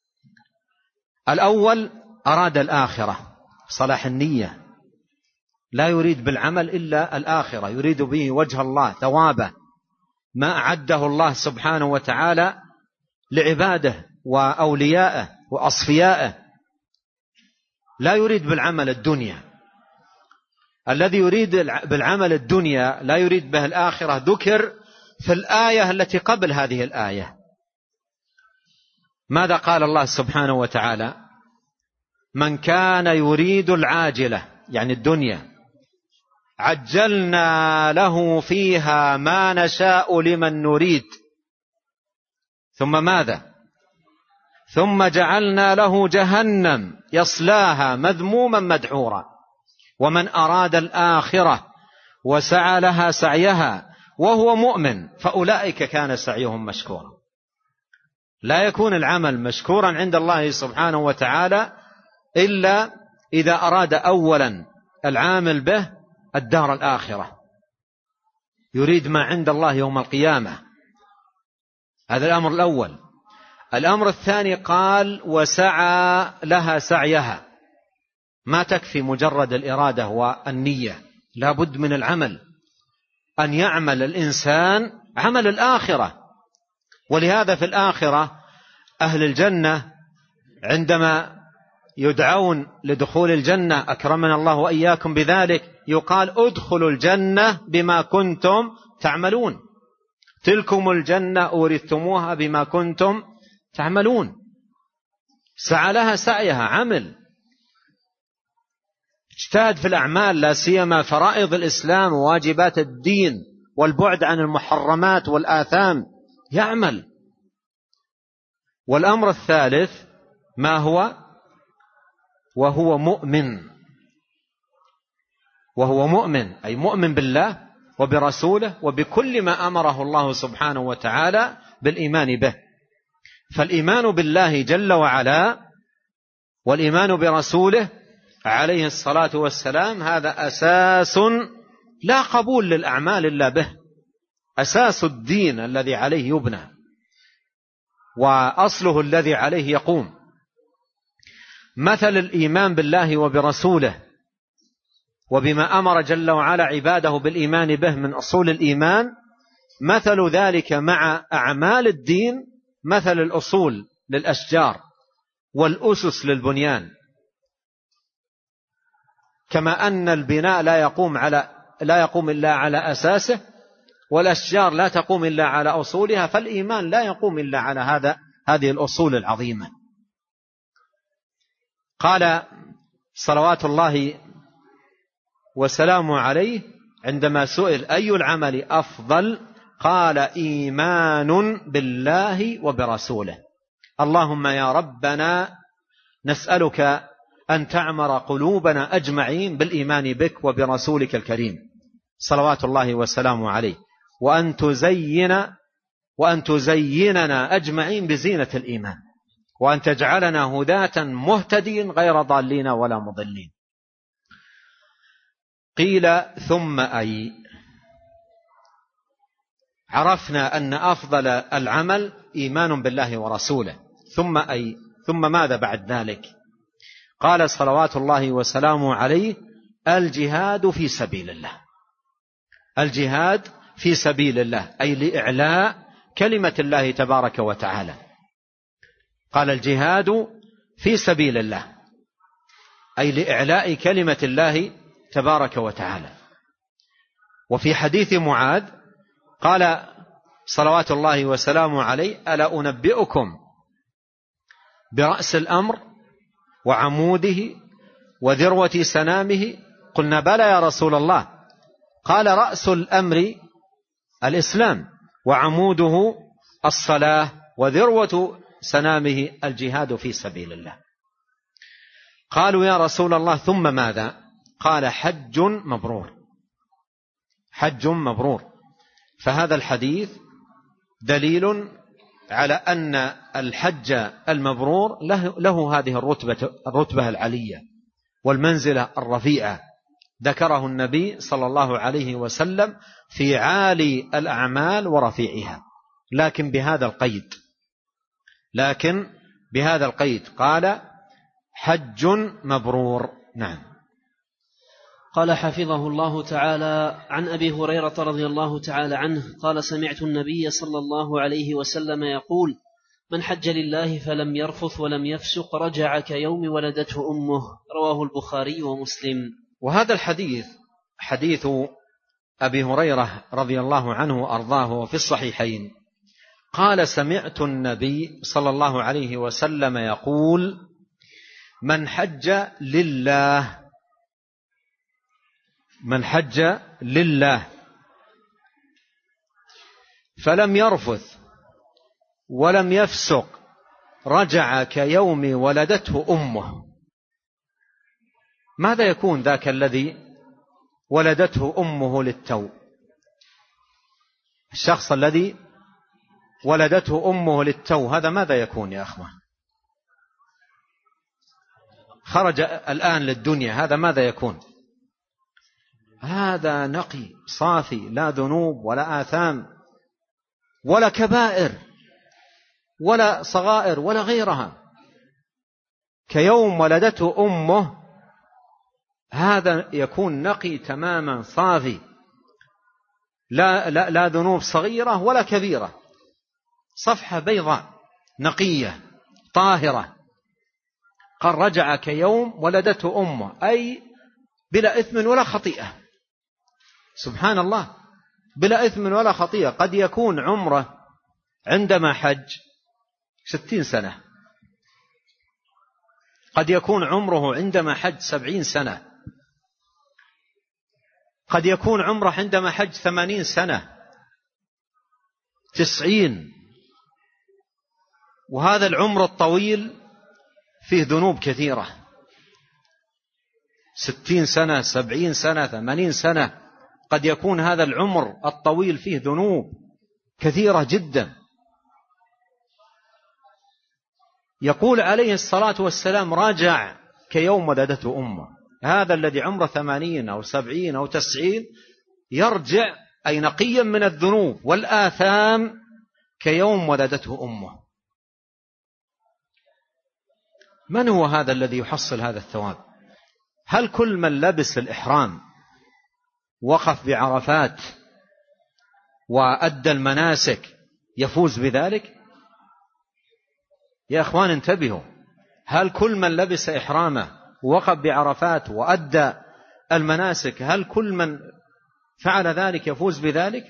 الأول أراد الآخرة، صلاح النية، لا يريد بالعمل إلا الآخرة، يريد به وجه الله، ثوابه، ما أعده الله سبحانه وتعالى لعباده وأوليائه وأصفيائه. لا يريد بالعمل الدنيا. الذي يريد بالعمل الدنيا لا يريد به الآخرة ذكر في الآية التي قبل هذه الآية. ماذا قال الله سبحانه وتعالى؟ من كان يريد العاجلة يعني الدنيا عجلنا له فيها ما نشاء لمن نريد ثم ماذا؟ ثم جعلنا له جهنم يصلاها مذموما مدحورا. ومن أراد الآخرة وسعى لها سعيها وهو مؤمن فأولئك كان سعيهم مشكورا. لا يكون العمل مشكورا عند الله سبحانه وتعالى إلا إذا أراد أولا العامل به الدار الآخرة، يريد ما عند الله يوم القيامة. هذا الأمر الأول. الأمر الثاني قال وسعى لها سعيها. ما تكفي مجرد الإرادة والنية، لا بد من العمل، أن يعمل الإنسان عمل الآخرة. ولهذا في الآخرة أهل الجنة عندما يدعون لدخول الجنة أكرمنا الله وإياكم بذلك يقال ادخلوا الجنة بما كنتم تعملون، تلكم الجنة أورثتموها بما كنتم تعملون. سعى لها سعيها، عمل، اجتهد في الأعمال، لا سيما فرائض الإسلام وواجبات الدين والبعد عن المحرمات والآثام، يعمل. والأمر الثالث ما هو؟ وهو مؤمن. وهو مؤمن أي مؤمن بالله وبرسوله وبكل ما أمره الله سبحانه وتعالى بالإيمان به. فالإيمان بالله جل وعلا والإيمان برسوله عليه الصلاة والسلام هذا أساس لا قبول للأعمال إلا به، أساس الدين الذي عليه يبنى وأصله الذي عليه يقوم. مثل الإيمان بالله وبرسوله وبما أمر جل وعلا عباده بالإيمان به من أصول الإيمان، مثل ذلك مع أعمال الدين مثل الأصول للأشجار والأسس للبنيان. كما أن البناء لا يقوم إلا على أساسه، والأشجار لا تقوم إلا على أصولها، فالإيمان لا يقوم إلا على هذه الأصول العظيمة. قال صلوات الله وسلامه عليه عندما سئل أي العمل أفضل قال إيمان بالله وبرسوله. اللهم يا ربنا نسألك أن تعمر قلوبنا أجمعين بالإيمان بك وبرسولك الكريم صلوات الله وسلامه عليه، وأن تزيننا أجمعين بزينة الإيمان، وأن تجعلنا هداة مهتدين غير ضالين ولا مضلين. قيل ثم أي؟ عرفنا أن أفضل العمل إيمان بالله ورسوله، ثم أي؟ ثم ماذا بعد ذلك؟ قال صلوات الله وسلامه عليه الجهاد في سبيل الله. الجهاد في سبيل الله أي لإعلاء كلمة الله تبارك وتعالى. قال الجهاد في سبيل الله أي لإعلاء كلمة الله تبارك وتعالى. وفي حديث معاذ قال صلوات الله وسلامه عليه ألا أنبئكم برأس الأمر وعموده وذروة سنامه؟ قلنا بلى يا رسول الله. قال رأس الأمر الإسلام، وعموده الصلاة، وذروة سنامه الجهاد في سبيل الله. قالوا يا رسول الله ثم ماذا؟ قال حج مبرور. حج مبرور. فهذا الحديث دليل على أن الحج المبرور له هذه الرتبة العلية والمنزلة الرفيعة، ذكره النبي صلى الله عليه وسلم في عالي الأعمال ورفيعها، لكن بهذا القيد قال حج مبرور. نعم. قال حفظه الله تعالى: عن أبي هريرة رضي الله تعالى عنه قال: سمعت النبي صلى الله عليه وسلم يقول: من حج لله فلم يرفث ولم يفسق رجع كيوم ولدته أمه. رواه البخاري ومسلم. وهذا الحديث حديث أبي هريرة رضي الله عنه وأرضاه في الصحيحين. قال: سمعت النبي صلى الله عليه وسلم يقول: من حج لله فلم يرفث ولم يفسق رجع كيوم ولدته أمه. ماذا يكون ذاك الذي ولدته أمه للتو؟ الشخص الذي ولدته أمه للتو هذا ماذا يكون يا أخوان؟ خرج الآن للدنيا، هذا ماذا يكون؟ هذا نقي صافي، لا ذنوب ولا آثام ولا كبائر ولا صغائر ولا غيرها، كيوم ولدته أمه. هذا يكون نقي تماما صافي، لا ذنوب صغيرة ولا كبيرة، صفحة بيضاء نقية طاهرة. قال: رجع كيوم ولدته أمه، أي بلا إثم ولا خطيئة. سبحان الله، بلا إثم ولا خطيئة. قد يكون عمره عندما حج 60 سنة، قد يكون عمره عندما حج 70 سنة، قد يكون عمره عندما حج 80 سنة 90. وهذا العمر الطويل فيه ذنوب كثيرة، 60 سنة 70 سنة 80 سنة، قد يكون هذا العمر الطويل فيه ذنوب كثيرة جدا. يقول عليه الصلاة والسلام: راجع كيوم ولدته أمه. هذا الذي عمره 80 أو 70 أو 90 يرجع أي نقيا من الذنوب والآثام كيوم ولدته أمه. من هو هذا الذي يحصل هذا الثواب؟ هل كل من لبس الإحرام وقف بعرفات وأدى المناسك يفوز بذلك؟ يا أخوان انتبهوا، هل كل من لبس إحرامه ووقف بعرفات وأدى المناسك، هل كل من فعل ذلك يفوز بذلك؟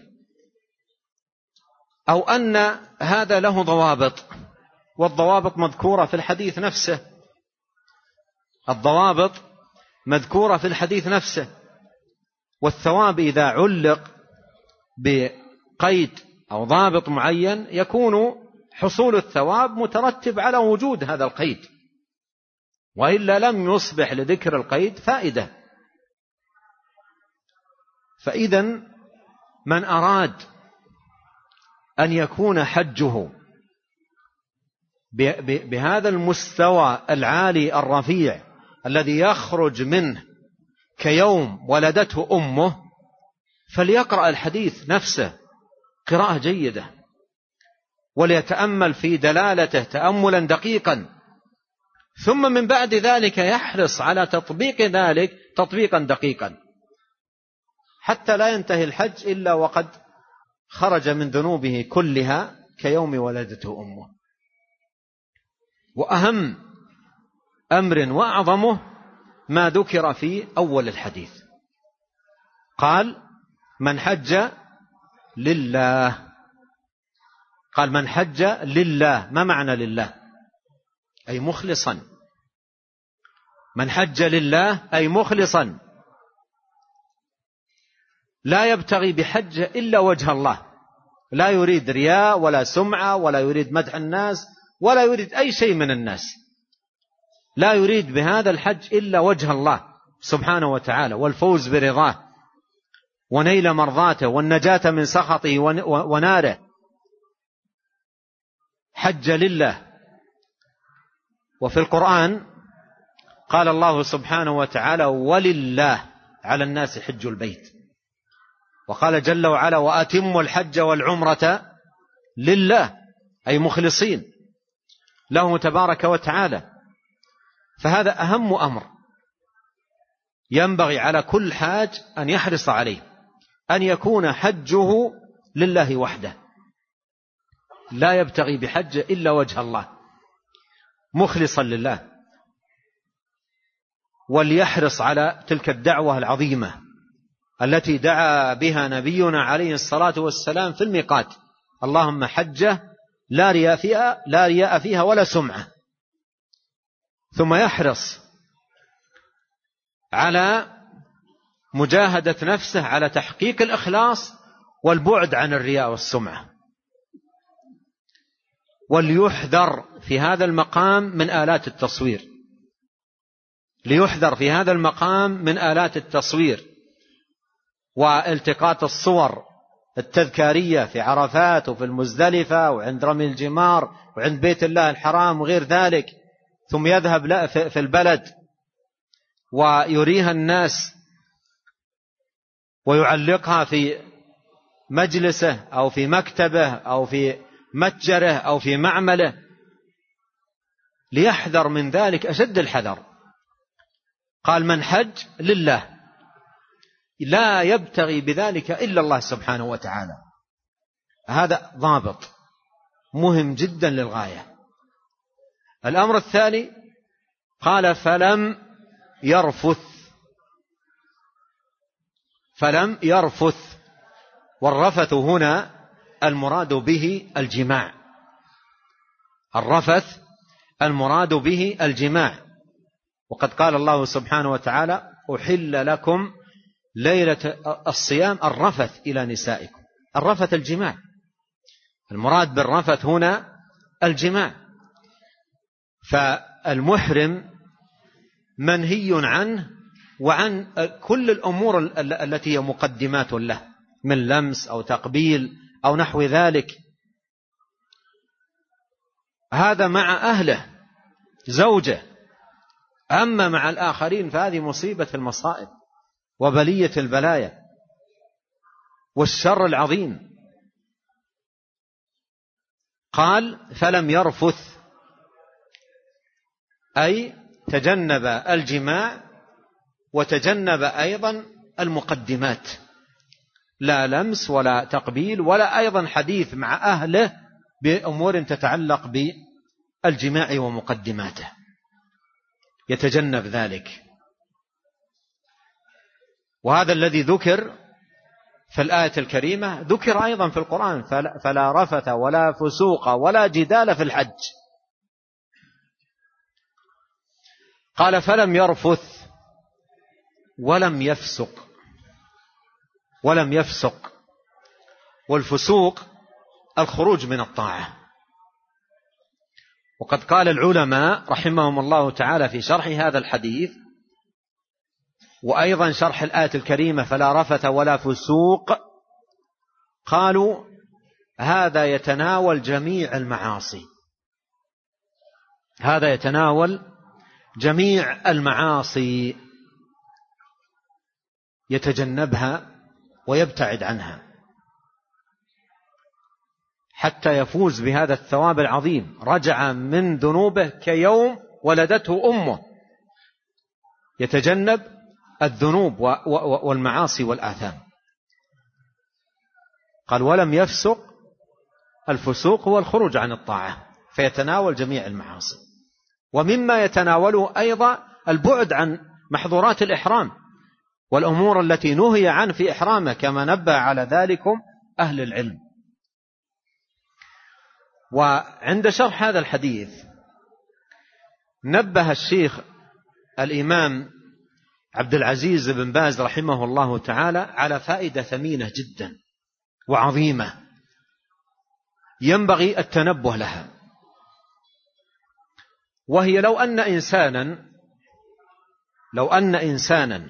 أو أن هذا له ضوابط، والضوابط مذكورة في الحديث نفسه، الضوابط مذكورة في الحديث نفسه. والثواب إذا علق بقيد أو ضابط معين يكون حصول الثواب مترتب على وجود هذا القيد، وإلا لم يصبح لذكر القيد فائدة. فإذا من أراد أن يكون حجه بهذا المستوى العالي الرفيع الذي يخرج منه كيوم ولدته أمه، فليقرأ الحديث نفسه قراءة جيدة، وليتأمل في دلالته تأملا دقيقا، ثم من بعد ذلك يحرص على تطبيق ذلك تطبيقا دقيقا، حتى لا ينتهي الحج إلا وقد خرج من ذنوبه كلها كيوم ولدته أمه. وأهم أمر وأعظمه ما ذكر في أول الحديث، قال: من حج لله. قال: من حج لله. ما معنى لله؟ أي مخلصا. من حج لله أي مخلصا، لا يبتغي بحجه إلا وجه الله، لا يريد رياء ولا سمعة ولا يريد مدح الناس ولا يريد أي شيء من الناس، لا يريد بهذا الحج إلا وجه الله سبحانه وتعالى، والفوز برضاه ونيل مرضاته والنجاة من سخطه وناره. حج لله. وفي القرآن قال الله سبحانه وتعالى: ولله على الناس حج البيت. وقال جل وعلا: وأتموا الحج والعمرة لله، أي مخلصين له تبارك وتعالى. فهذا أهم أمر ينبغي على كل حاج أن يحرص عليه، أن يكون حجه لله وحده، لا يبتغي بحجه إلا وجه الله، مخلصا لله. وليحرص على تلك الدعوة العظيمة التي دعا بها نبينا عليه الصلاة والسلام في الميقات: اللهم حجة لا رياء فيها ولا سمعة. ثم يحرص على مجاهدة نفسه على تحقيق الإخلاص والبعد عن الرياء والسمعة. وليحذر في هذا المقام من آلات التصوير، ليحذر في هذا المقام من آلات التصوير والتقاط الصور التذكارية في عرفات وفي المزدلفة وعند رمي الجمار وعند بيت الله الحرام وغير ذلك، ثم يذهب في البلد ويريها الناس ويعلقها في مجلسه أو في مكتبه أو في متجره أو في معمله. ليحذر من ذلك أشد الحذر. قال: من حج لله لا يبتغي بذلك إلا الله سبحانه وتعالى. هذا ضابط مهم جدا للغاية. الأمر الثاني قال: فلم يرفث. والرفث هنا المراد به الجماع. الرفث المراد به الجماع. وقد قال الله سبحانه وتعالى: أحل لكم ليلة الصيام الرفث إلى نسائكم. الرفث الجماع، المراد بالرفث هنا الجماع. فالمحرم منهي عنه وعن كل الأمور التي هي مقدمات له من لمس أو تقبيل أو نحو ذلك. هذا مع أهله زوجه. أما مع الآخرين فهذه مصيبة المصائب وبلية البلايا والشر العظيم. قال: فلم يرفث، أي تجنب الجماع وتجنب أيضا المقدمات، لا لمس ولا تقبيل ولا أيضا حديث مع أهله بأمور تتعلق بالجماع ومقدماته، يتجنب ذلك. وهذا الذي ذكر في الآية الكريمة ذكر أيضا في القرآن: فلا رفث ولا فسوق ولا جدال في الحج. قال: فلم يرفث ولم يفسق. والفسوق الخروج من الطاعة. وقد قال العلماء رحمهم الله تعالى في شرح هذا الحديث وأيضا شرح الآية الكريمة: فلا رفث ولا فسوق، قالوا هذا يتناول جميع المعاصي، هذا يتناول جميع المعاصي، يتجنبها ويبتعد عنها حتى يفوز بهذا الثواب العظيم. رجع من ذنوبه كيوم ولدته أمه، يتجنب الذنوب والمعاصي والآثام. قال: ولم يفسق. الفسوق هو الخروج عن الطاعة، فيتناول جميع المعاصي. ومما يتناوله أيضا البعد عن محظورات الإحرام والأمور التي نهي عنه في إحرامه، كما نبه على ذلكم أهل العلم. وعند شرح هذا الحديث نبه الشيخ الإمام عبد العزيز بن باز رحمه الله تعالى على فائدة ثمينة جدا وعظيمة ينبغي التنبه لها، وهي لو أن إنسانا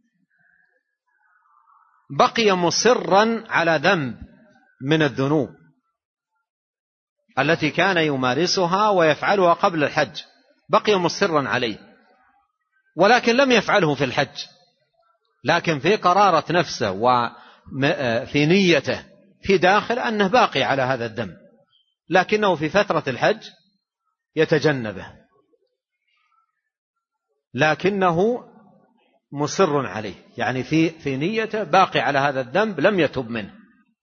بقي مصرا على ذنب من الذنوب التي كان يمارسها ويفعلها قبل الحج، بقي مصرا عليه ولكن لم يفعله في الحج، لكن في قرارة نفسه وفي نيته في داخل أنه باقي على هذا الذنب، لكنه في فترة الحج يتجنبه، لكنه مصر عليه، يعني في نيته باقي على هذا الذنب لم يتب منه،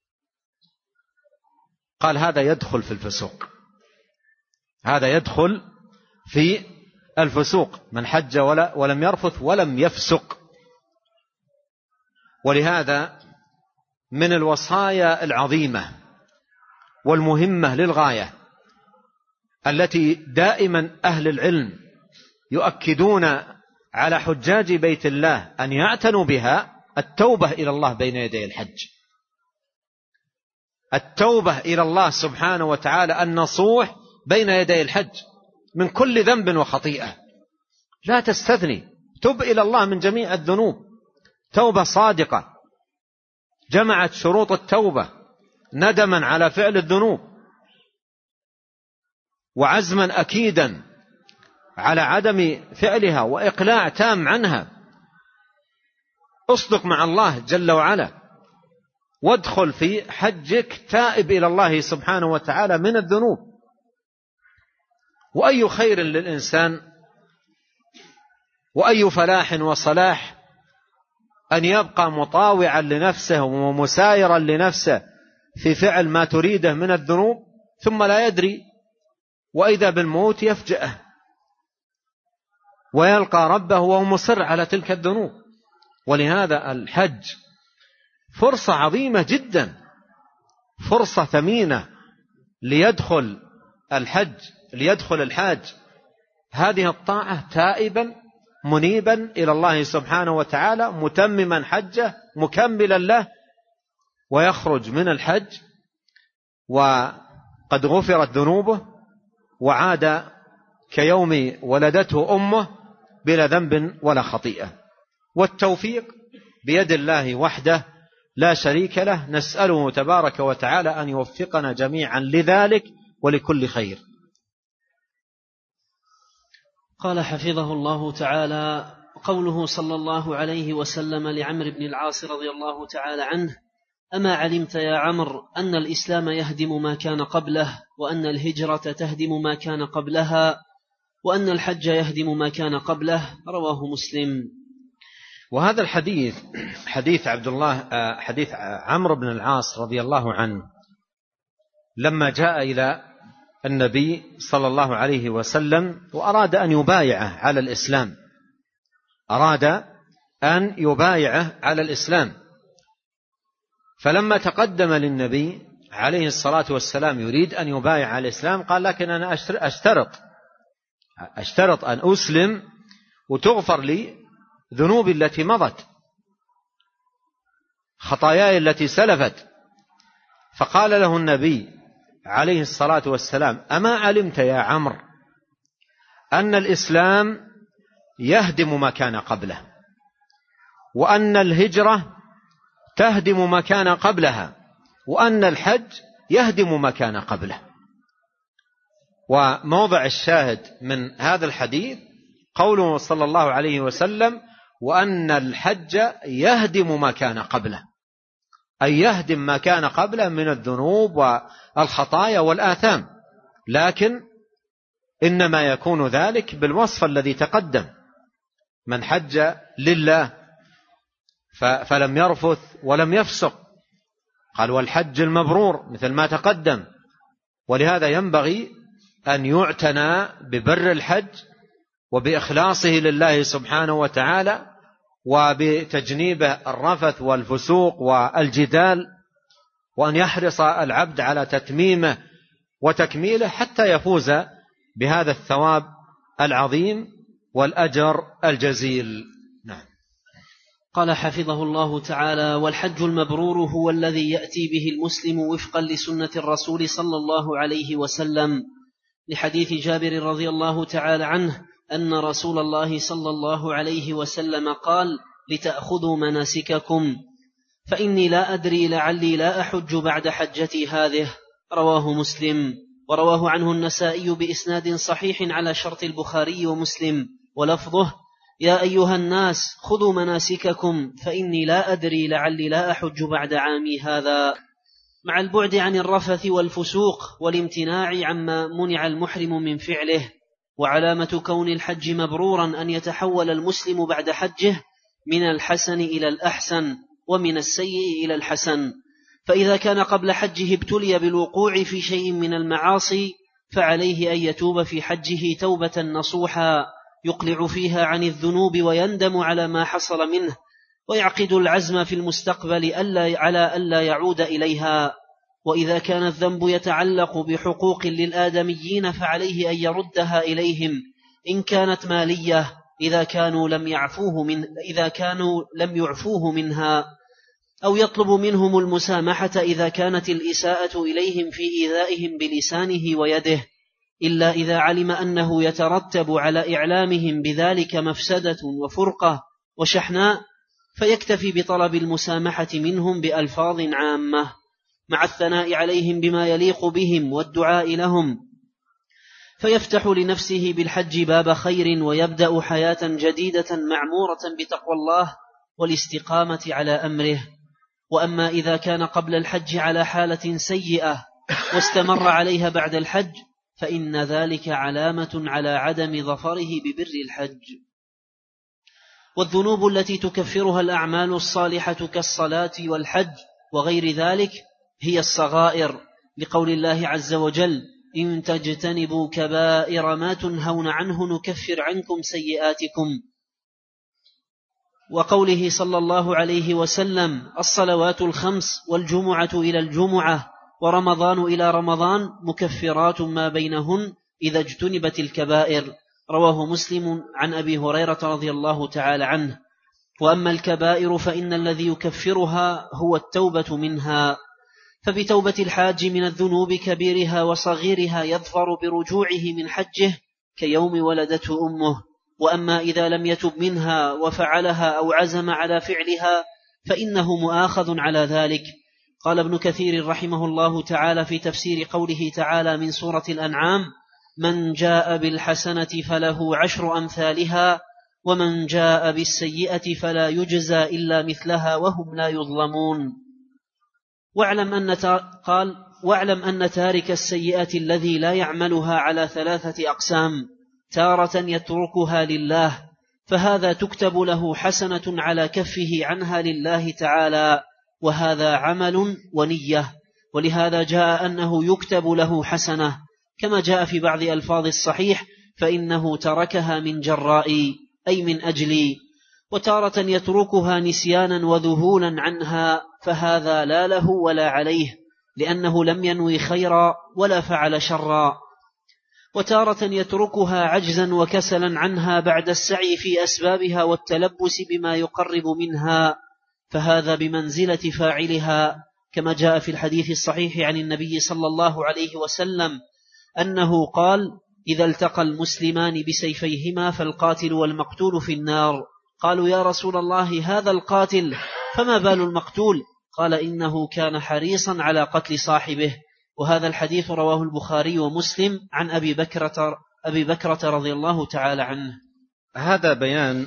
قال هذا يدخل في الفسوق، هذا يدخل في الفسوق، من حج ولم يرفث ولم يفسق. ولهذا من الوصايا العظيمة والمهمة للغاية التي دائما أهل العلم يؤكدون على حجاج بيت الله أن يعتنوا بها التوبة إلى الله بين يدي الحج، التوبة إلى الله سبحانه وتعالى النصوح بين يدي الحج من كل ذنب وخطيئة، لا تستثني، تب إلى الله من جميع الذنوب توبة صادقة جمعت شروط التوبة: ندما على فعل الذنوب، وعزما أكيدا على عدم فعلها، وإقلاع تام عنها. اصدق مع الله جل وعلا، وادخل في حجك تائب إلى الله سبحانه وتعالى من الذنوب. وأي خير للإنسان وأي فلاح وصلاح أن يبقى مطاوعا لنفسه ومسايرا لنفسه في فعل ما تريده من الذنوب، ثم لا يدري وإذا بالموت يفجأه ويلقى ربه وهو مصر على تلك الذنوب. ولهذا الحج فرصة عظيمة جدا، فرصة ثمينة ليدخل الحاج هذه الطاعة تائبا منيبا إلى الله سبحانه وتعالى، متمما حجه مكملا له، ويخرج من الحج وقد غفرت ذنوبه وعاد كيوم ولدته أمه بلا ذنب ولا خطيئة. والتوفيق بيد الله وحده لا شريك له، نسأله تبارك وتعالى أن يوفقنا جميعا لذلك ولكل خير. قال حفظه الله تعالى: قوله صلى الله عليه وسلم لعمرو بن العاص رضي الله تعالى عنه: أما علمت يا عمرو أن الإسلام يهدم ما كان قبله، وأن الهجرة تهدم ما كان قبلها، وأن الحج يهدم ما كان قبله. رواه مسلم. وهذا الحديث حديث عمرو بن العاص رضي الله عنه لما جاء إلى النبي صلى الله عليه وسلم وأراد أن يبايعه على الإسلام، فلما تقدم للنبي عليه الصلاة والسلام يريد أن يبايع على الإسلام، قال: لكن أنا أشترط أن أسلم وتغفر لي ذنوبي التي مضت، خطاياي التي سلفت. فقال له النبي عليه الصلاة والسلام: أما علمت يا عمرو أن الإسلام يهدم ما كان قبله، وأن الهجرة تهدم ما كان قبلها، وأن الحج يهدم ما كان قبله. وموضع الشاهد من هذا الحديث قوله صلى الله عليه وسلم: وأن الحج يهدم ما كان قبله، أي يهدم ما كان قبله من الذنوب والخطايا والآثام، لكن إنما يكون ذلك بالوصف الذي تقدم: من حج لله فلم يرفث ولم يفسق، قال: والحج المبرور، مثل ما تقدم. ولهذا ينبغي أن يعتنى ببر الحج وبإخلاصه لله سبحانه وتعالى، وبتجنيب الرفث والفسوق والجدال، وأن يحرص العبد على تتميمه وتكميله حتى يفوز بهذا الثواب العظيم والأجر الجزيل. نعم. قال حفظه الله تعالى: والحج المبرور هو الذي يأتي به المسلم وفقا لسنة الرسول صلى الله عليه وسلم، لحديث جابر رضي الله تعالى عنه أن رسول الله صلى الله عليه وسلم قال: لتأخذوا مناسككم، فإني لا أدري لعلي لا أحج بعد حجتي هذه. رواه مسلم. ورواه عنه النسائي بإسناد صحيح على شرط البخاري ومسلم، ولفظه: يا أيها الناس خذوا مناسككم فإني لا أدري لعلي لا أحج بعد عامي هذا. مع البعد عن الرفث والفسوق والامتناع عما منع المحرم من فعله. وعلامة كون الحج مبرورا أن يتحول المسلم بعد حجه من الحسن إلى الأحسن، ومن السيء إلى الحسن. فإذا كان قبل حجه ابتلي بالوقوع في شيء من المعاصي، فعليه أن يتوب في حجه توبة نصوحا يقلع فيها عن الذنوب ويندم على ما حصل منه، ويعقد العزم في المستقبل على ألا يعود إليها. وإذا كان الذنب يتعلق بحقوق للآدميين فعليه أن يردها إليهم إن كانت مالية، إذا كانوا لم يعفوه منها، أو يطلب منهم المسامحة إذا كانت الإساءة إليهم في إيذائهم بلسانه ويده، إلا إذا علم أنه يترتب على إعلامهم بذلك مفسدة وفرقة وشحناء، فيكتفي بطلب المسامحة منهم بألفاظ عامة مع الثناء عليهم بما يليق بهم والدعاء لهم، فيفتح لنفسه بالحج باب خير ويبدأ حياة جديدة معمورة بتقوى الله والاستقامة على أمره. وأما إذا كان قبل الحج على حالة سيئة واستمر عليها بعد الحج، فإن ذلك علامة على عدم ظفره ببر الحج. والذنوب التي تكفرها الأعمال الصالحة كالصلاة والحج وغير ذلك هي الصغائر، لقول الله عز وجل: إن تجتنبوا كبائر ما تنهون عنه نكفر عنكم سيئاتكم. وقوله صلى الله عليه وسلم: الصلوات الخمس والجمعة إلى الجمعة ورمضان إلى رمضان مكفرات ما بينهن إذا اجتنبت الكبائر. رواه مسلم عن أبي هريرة رضي الله تعالى عنه. وأما الكبائر فإن الذي يكفرها هو التوبة منها، فبتوبة الحاج من الذنوب كبيرها وصغيرها يظفر برجوعه من حجه كيوم ولدته أمه. وأما إذا لم يتب منها وفعلها أو عزم على فعلها فإنه مؤاخذ على ذلك. قال ابن كثير رحمه الله تعالى في تفسير قوله تعالى من سورة الأنعام: من جاء بالحسنة فله 10 أمثالها ومن جاء بالسيئة فلا يجزى إلا مثلها وهم لا يظلمون. واعلم أن تارك السيئة الذي لا يعملها على 3 أقسام: تارة يتركها لله فهذا تكتب له حسنة على كفه عنها لله تعالى، وهذا عمل ونية، ولهذا جاء أنه يكتب له حسنة، كما جاء في بعض ألفاظ الصحيح: فإنه تركها من جرائي أي من أجلي. وتارة يتركها نسيانا وذهولا عنها فهذا لا له ولا عليه، لأنه لم ينوي خيرا ولا فعل شرا. وتارة يتركها عجزا وكسلا عنها بعد السعي في أسبابها والتلبس بما يقرب منها، فهذا بمنزلة فاعلها، كما جاء في الحديث الصحيح عن النبي صلى الله عليه وسلم أنه قال: إذا التقى المسلمان بسيفيهما فالقاتل والمقتول في النار. قالوا: يا رسول الله هذا القاتل، فما بال المقتول؟ قال: إنه كان حريصا على قتل صاحبه. وهذا الحديث رواه البخاري ومسلم عن أبي بكرة رضي الله تعالى عنه. هذا بيان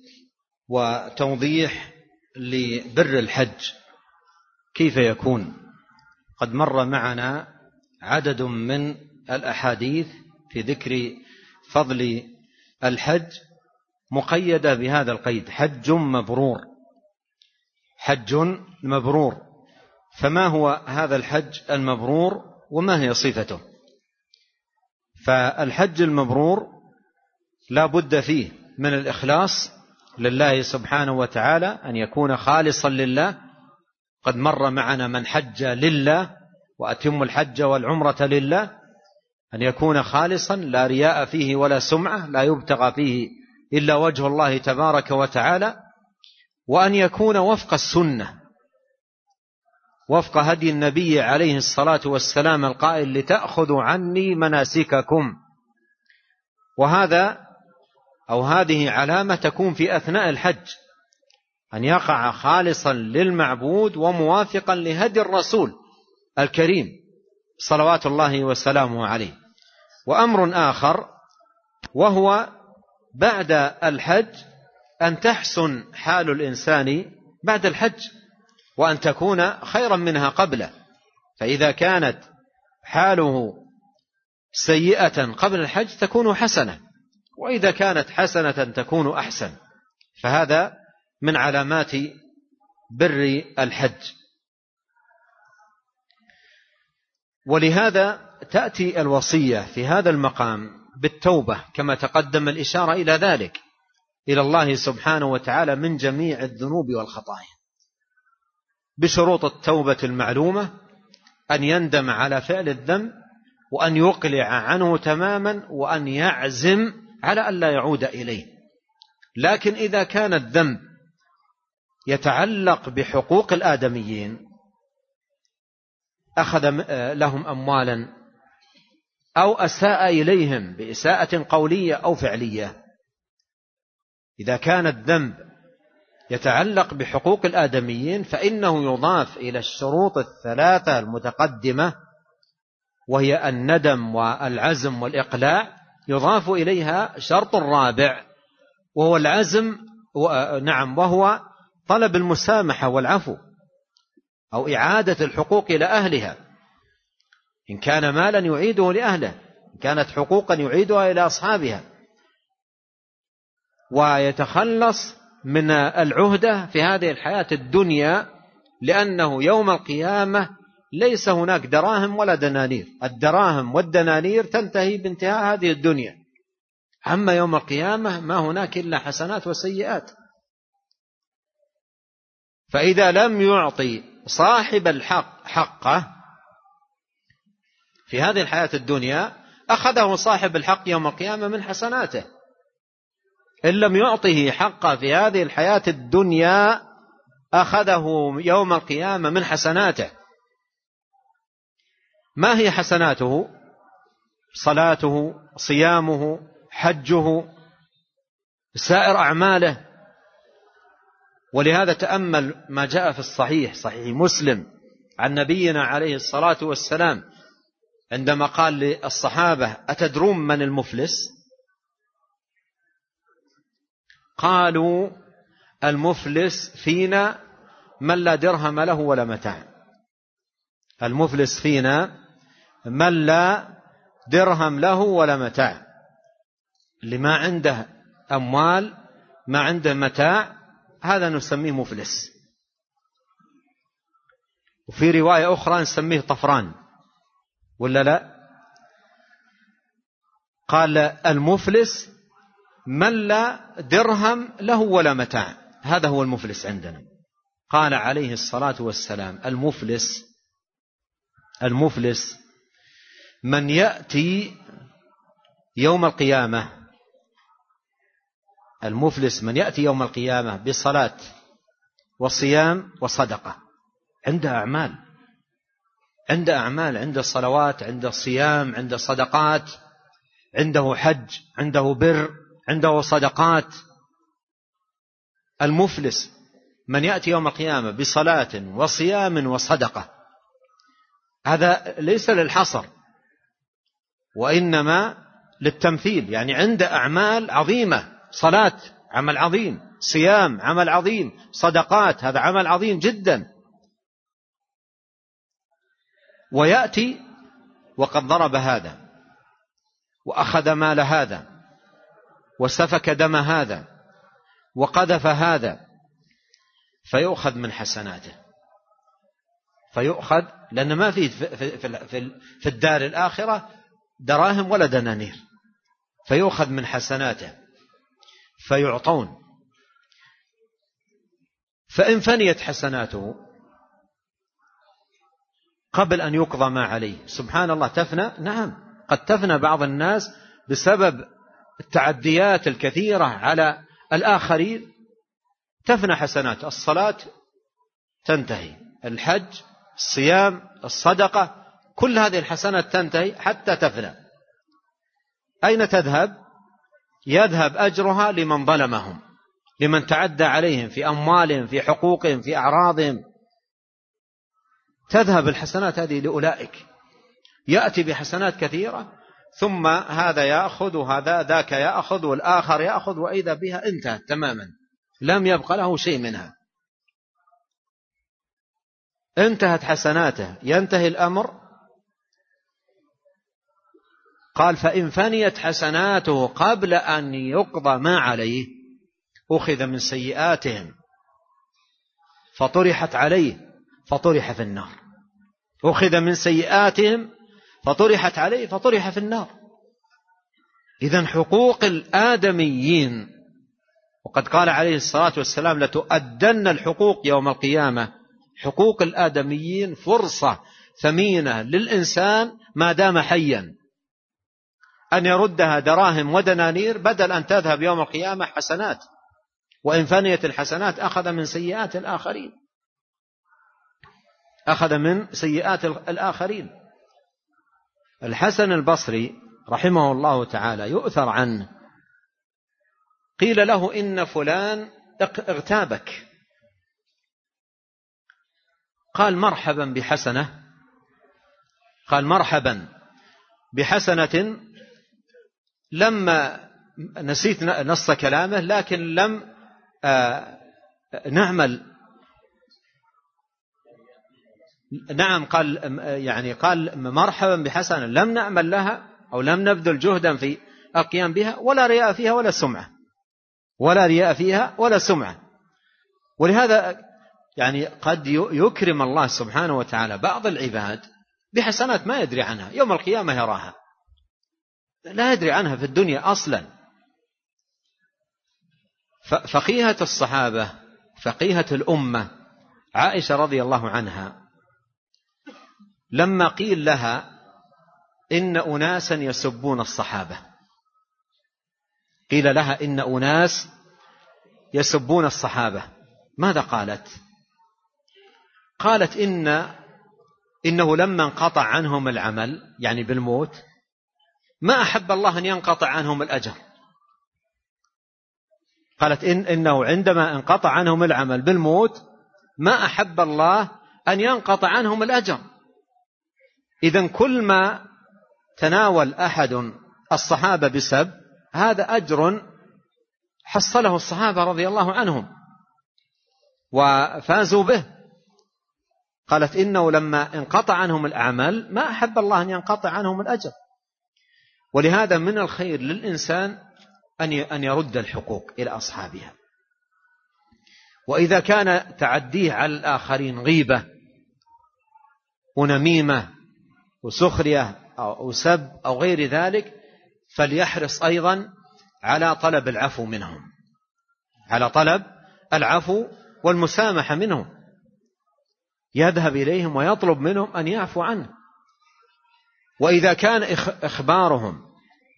وتوضيح لبر الحج كيف يكون. قد مر معنا عدد من الأحاديث في ذكر فضل الحج مقيدة بهذا القيد: حج مبرور، حج مبرور. فما هو هذا الحج المبرور وما هي صفته؟ فالحج المبرور لا بد فيه من الإخلاص لله سبحانه وتعالى، أن يكون خالصا لله. قد مر معنا من حج لله وأتم الحج والعمرة لله، أن يكون خالصا لا رياء فيه ولا سمعة، لا يبتغى فيه إلا وجه الله تبارك وتعالى، وأن يكون وفق السنة، وفق هدي النبي عليه الصلاة والسلام القائل: لتأخذوا عني مناسككم. وهذا أو هذه علامة تكون في أثناء الحج، أن يقع خالصا للمعبود وموافقا لهدي الرسول الكريم صلوات الله وسلامه عليه. وأمر آخر وهو بعد الحج أن تحسن حال الإنسان بعد الحج، وأن تكون خيرا منها قبله. فإذا كانت حاله سيئة قبل الحج تكون حسنة، وإذا كانت حسنة تكون أحسن. فهذا من علامات بر الحج. ولهذا تأتي الوصية في هذا المقام بالتوبة كما تقدم الإشارة إلى ذلك، إلى الله سبحانه وتعالى من جميع الذنوب والخطايا، بشروط التوبة المعلومة: أن يندم على فعل الذنب، وأن يقلع عنه تماما، وأن يعزم على أن لا يعود إليه. لكن إذا كان الذنب يتعلق بحقوق الآدميين، أخذ لهم أموالا أو أساء إليهم بإساءة قولية أو فعلية، إذا كان الذنب يتعلق بحقوق الآدميين فإنه يضاف إلى الشروط الثلاثة المتقدمة، وهي الندم والعزم والإقلاع، يضاف إليها شرط رابع وهو العزم، وهو طلب المسامحة والعفو، أو إعادة الحقوق إلى أهلها. إن كان مالا يعيده لأهله، إن كانت حقوقا يعيدها إلى أصحابها، ويتخلص من العهدة في هذه الحياة الدنيا، لأنه يوم القيامة ليس هناك دراهم ولا دنانير، الدراهم والدنانير تنتهي بانتهاء هذه الدنيا، أما يوم القيامة ما هناك إلا حسنات وسيئات. فإذا لم يعطي صاحب الحق حقه في هذه الحياة الدنيا، أخذه صاحب الحق يوم القيامة من حسناته. إن لم يعطه حقه في هذه الحياة الدنيا، أخذه يوم القيامة من حسناته. ما هي حسناته؟ صلاته، صيامه، حجه، سائر أعماله. ولهذا تأمل ما جاء في الصحيح، صحيح مسلم، عن نبينا عليه الصلاة والسلام عندما قال للصحابة: أتدرون من المفلس؟ قالوا: المفلس فينا من لا درهم له ولا متاع. المفلس فينا من لا درهم له ولا متاع، اللي ما عنده أموال ما عنده متاع، هذا نسميه مفلس. وفي رواية أخرى نسميه طفران، ولا لا؟ قال: المفلس من لا درهم له ولا متاع، هذا هو المفلس عندنا. قال عليه الصلاة والسلام: المفلس من يأتي يوم القيامة، المفلس من يأتي يوم القيامة بصلاة وصيام وصدقة، عنده أعمال، عنده صلوات، عنده صيام، عنده صدقات، عنده حج، عنده بر، عنده صدقات. المفلس من يأتي يوم القيامة بصلاة وصيام وصدقة، هذا ليس للحصر وإنما للتمثيل، يعني عنده أعمال عظيمة، صلاة عمل عظيم، صيام عمل عظيم، صدقات هذا عمل عظيم جدا. ويأتي وقد ضرب هذا، وأخذ مال هذا، وسفك دم هذا، وقذف هذا، فيؤخذ من حسناته، فيؤخذ، لأن ما فيه في الدار الآخرة دراهم ولا دنانير، فيؤخذ من حسناته فيعطون. فإن فنيت حسناته قبل أن يقضى ما عليه، سبحان الله، تفنى، نعم، قد تفنى بعض الناس بسبب التعديات الكثيرة على الآخرين، تفنى حسنات. الصلاة تنتهي، الحج، الصيام، الصدقة، كل هذه الحسنات تنتهي حتى تفنى. أين تذهب؟ يذهب أجرها لمن ظلمهم، لمن تعدى عليهم في أموالهم، في حقوقهم، في أعراضهم. تذهب الحسنات هذه لأولئك، يأتي بحسنات كثيرة، ثم هذا يأخذ وهذا ذاك يأخذ والآخر يأخذ، وإذا بها انتهت تماما، لم يبقى له شيء منها، انتهت حسناته. ينتهي الأمر، قال فإن فنيت حسناته قبل أن يقضى ما عليه أخذ من سيئاتهم فطرحت عليه فطرح في النار. أخذ من سيئاتهم فطرحت عليه فطرح في النار. إذن حقوق الآدميين، وقد قال عليه الصلاة والسلام لتؤدن الحقوق يوم القيامة. حقوق الآدميين فرصة ثمينة للإنسان ما دام حيا أن يردها دراهم ودنانير، بدل أن تذهب يوم القيامة حسنات. وإن فنيت الحسنات أخذ من سيئات الآخرين، أخذ من سيئات الآخرين. الحسن البصري رحمه الله تعالى يؤثر عنه، قيل له إن فلان اغتابك، قال مرحبا بحسنة، قال مرحبا بحسنة لما نسيت نص كلامه لكن لم نعمل. نعم، قال يعني قال مرحبا بحسنة لم نعمل لها أو لم نبذل جهدا في القيام بها، ولا رياء فيها ولا سمعة، ولا رياء فيها ولا سمعة. ولهذا يعني قد يكرم الله سبحانه وتعالى بعض العباد بحسنات ما يدري عنها، يوم القيامة يراها، لا يدري عنها في الدنيا أصلا. فقيهة الصحابة، فقيهة الأمة عائشة رضي الله عنها، لما قيل لها إن أناسا يسبون الصحابة، قيل لها إن أناس يسبون الصحابة، ماذا قالت؟ قالت إنه لما انقطع عنهم العمل يعني بالموت ما أحب الله أن ينقطع عنهم الأجر. قالت إنه عندما انقطع عنهم العمل بالموت ما أحب الله أن ينقطع عنهم الأجر. إذن كل ما تناول أحد الصحابة بسب هذا أجر حصله الصحابة رضي الله عنهم وفازوا به. قالت إنه لما انقطع عنهم الأعمال ما أحب الله أن ينقطع عنهم الأجر. ولهذا من الخير للإنسان أن يرد الحقوق إلى أصحابها. وإذا كان تعديه على الآخرين غيبة ونميمة وسخرية أو سب أو غير ذلك، فليحرص أيضا على طلب العفو منهم، على طلب العفو والمسامحة منهم، يذهب إليهم ويطلب منهم أن يعفو عنه. وإذا كان إخبارهم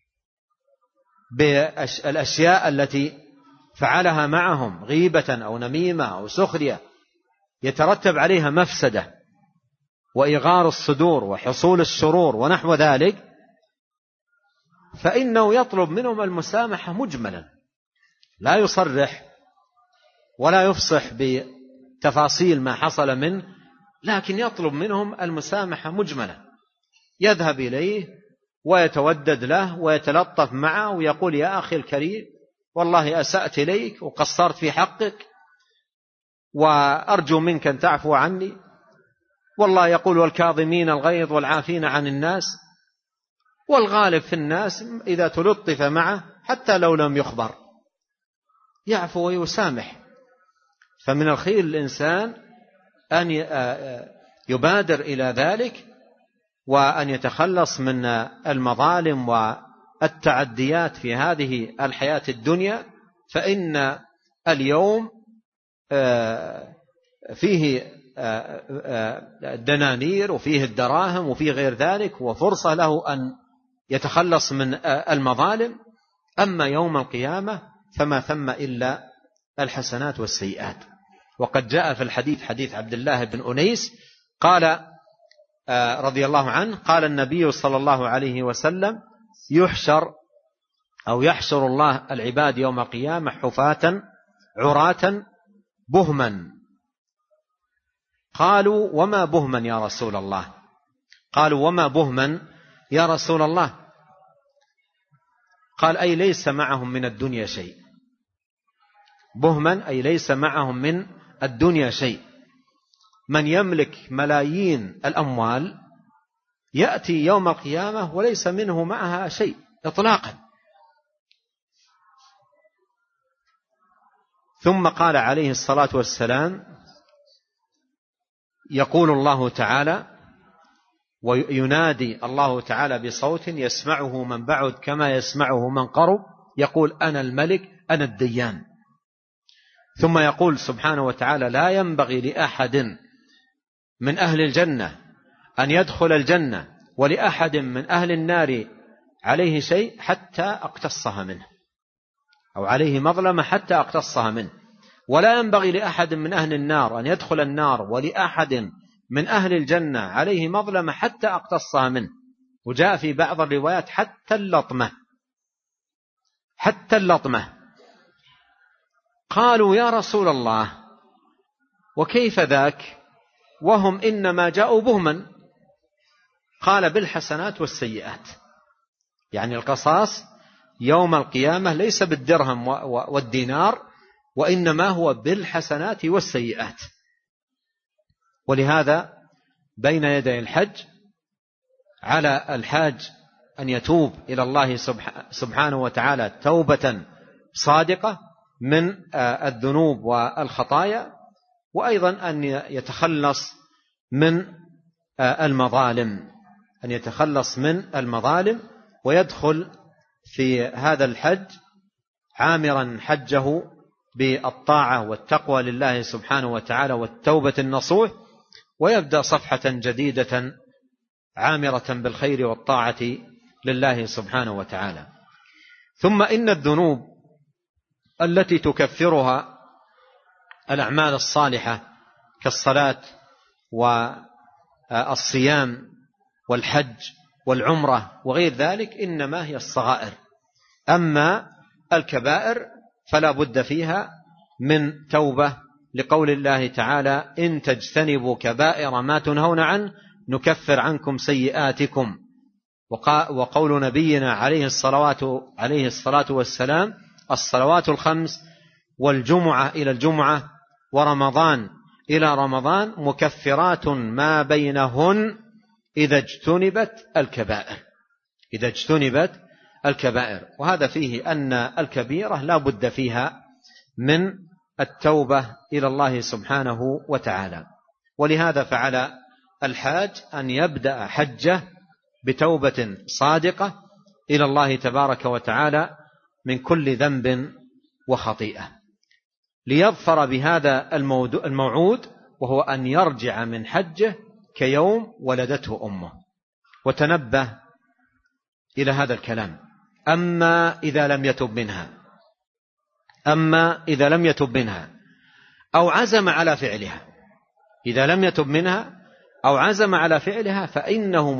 بالأشياء التي فعلها معهم غيبة أو نميمة أو سخرية يترتب عليها مفسدة وإغار الصدور وحصول الشرور ونحو ذلك، فإنه يطلب منهم المسامحة مجملا، لا يصرح ولا يفصح بتفاصيل ما حصل منه، لكن يطلب منهم المسامحة مجملا. يذهب إليه ويتودد له ويتلطف معه ويقول يا أخي الكريم والله أسأت إليك وقصرت في حقك وأرجو منك أن تعفو عني. والله يقول والكاظمين الغيظ والعافين عن الناس، والغالب في الناس إذا تلطف معه حتى لو لم يخبر يعفو ويسامح. فمن الخير الإنسان أن يبادر إلى ذلك وأن يتخلص من المظالم والتعديات في هذه الحياة الدنيا، فإن اليوم فيه الدنانير وفيه الدراهم وفيه غير ذلك، وفرصة له أن يتخلص من المظالم. أما يوم القيامة فما ثم إلا الحسنات والسيئات. وقد جاء في الحديث حديث عبد الله بن أنيس قال رضي الله عنه قال النبي صلى الله عليه وسلم يحشر الله العباد يوم القيامة حفاة عراة بهما. قالوا وما بهما يا رسول الله؟ قالوا وما بهما يا رسول الله؟ قال أي ليس معهم من الدنيا شيء. بهما أي ليس معهم من الدنيا شيء. من يملك ملايين الأموال يأتي يوم القيامة وليس منه معها شيء إطلاقا. ثم قال عليه الصلاة والسلام يقول الله تعالى وينادي الله تعالى بصوت يسمعه من بعد كما يسمعه من قرب يقول أنا الملك أنا الديان. ثم يقول سبحانه وتعالى لا ينبغي لأحد من أهل الجنة أن يدخل الجنة ولأحد من أهل النار عليه شيء حتى أقتصها منه، أو عليه مظلمة حتى أقتصها منه. ولا ينبغي لأحد من أهل النار أن يدخل النار ولأحد من أهل الجنة عليه مظلمة حتى أقتصها منه. وجاء في بعض الروايات حتى اللطمة. قالوا يا رسول الله وكيف ذاك وهم إنما جاءوا بهما؟ قال بالحسنات والسيئات. يعني القصاص يوم القيامة ليس بالدرهم والدينار، وإنما هو بالحسنات والسيئات. ولهذا بين يدي الحج على الحاج أن يتوب إلى الله سبحانه وتعالى توبة صادقة من الذنوب والخطايا، وأيضا أن يتخلص من المظالم ويدخل في هذا الحج عامرا حجه بالطاعة والتقوى لله سبحانه وتعالى والتوبة النصوح، ويبدأ صفحة جديدة عامرة بالخير والطاعة لله سبحانه وتعالى. ثم إن الذنوب التي تكفرها الأعمال الصالحة كالصلاة والصيام والحج والعمرة وغير ذلك إنما هي الصغائر. أما الكبائر فلا بد فيها من توبة، لقول الله تعالى إن تجتنبوا كبائر ما تنهون عنه نكفر عنكم سيئاتكم. وقول نبينا عليه الصلاة والسلام الصلوات الخمس والجمعة إلى الجمعة ورمضان إلى رمضان مكفرات ما بينهن إذا اجتنبت الكبائر. وهذا فيه أن الكبيرة لا بد فيها من التوبة إلى الله سبحانه وتعالى. ولهذا فعل الحاج أن يبدأ حجه بتوبة صادقة إلى الله تبارك وتعالى من كل ذنب وخطيئة، ليظفر بهذا الموعود، وهو أن يرجع من حجه كيوم ولدته أمه. وتنبه إلى هذا الكلام. أما إذا لم يتب منها أو عزم على فعلها، إذا لم يتب منها أو عزم على فعلها فإنه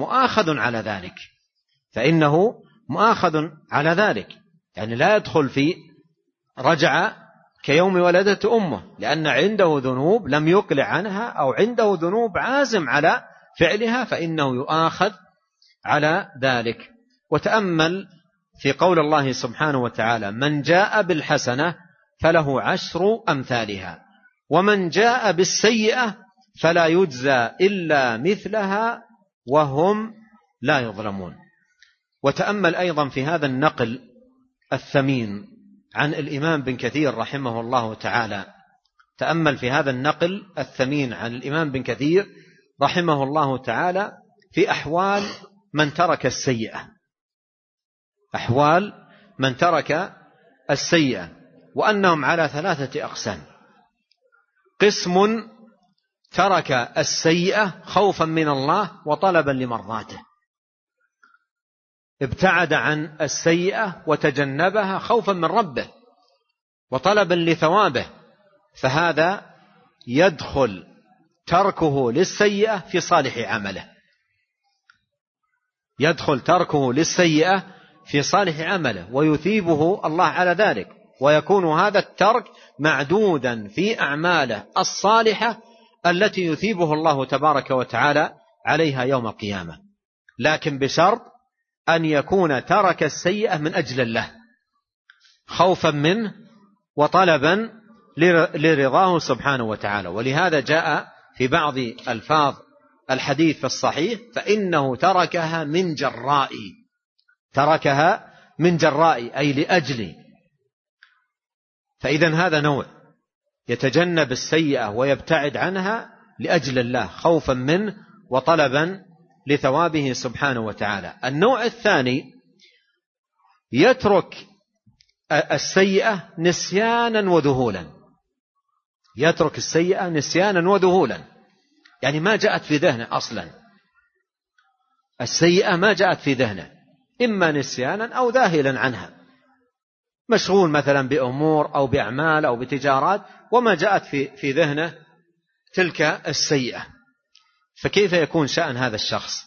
مؤاخذ على ذلك. يعني لا يدخل في رجع كيوم ولدته أمه، لأن عنده ذنوب لم يقلع عنها أو عنده ذنوب عازم على فعلها، فإنه يؤاخذ على ذلك. وتأمل في قول الله سبحانه وتعالى من جاء بالحسنة فله 10 أمثالها ومن جاء بالسيئة فلا يجزى إلا مثلها وهم لا يظلمون. وتأمل أيضا في هذا النقل الثمين عن الإمام بن كثير رحمه الله تعالى. تأمل في هذا النقل الثمين عن الإمام بن كثير رحمه الله تعالى في أحوال من ترك السيئة، وأنهم على 3 أقسام. قسم ترك السيئة خوفا من الله وطلبا لمرضاته، ابتعد عن السيئة وتجنبها خوفا من ربه وطلبا لثوابه، فهذا يدخل تركه للسيئة في صالح عمله، يدخل تركه للسيئة في صالح عمله ويثيبه الله على ذلك، ويكون هذا الترك معدودا في أعماله الصالحة التي يثيبه الله تبارك وتعالى عليها يوم القيامة، لكن بشرط أن يكون ترك السيئة من أجل الله خوفا منه وطلبا لرضاه سبحانه وتعالى. ولهذا جاء في بعض ألفاظ الحديث في الصحيح فإنه تركها من جراء أي لأجلي. فإذا هذا نوع يتجنب السيئة ويبتعد عنها لأجل الله خوفا منه وطلبا لثوابه سبحانه وتعالى. النوع الثاني يترك السيئة نسيانا وذهولا، يترك السيئة نسيانا وذهولا، يعني ما جاءت في ذهنه أصلا، السيئة ما جاءت في ذهنه، إما نسيانا أو ذاهلا عنها، مشغول مثلا بأمور أو بأعمال أو بتجارات وما جاءت في ذهنه تلك السيئة. فكيف يكون شأن هذا الشخص؟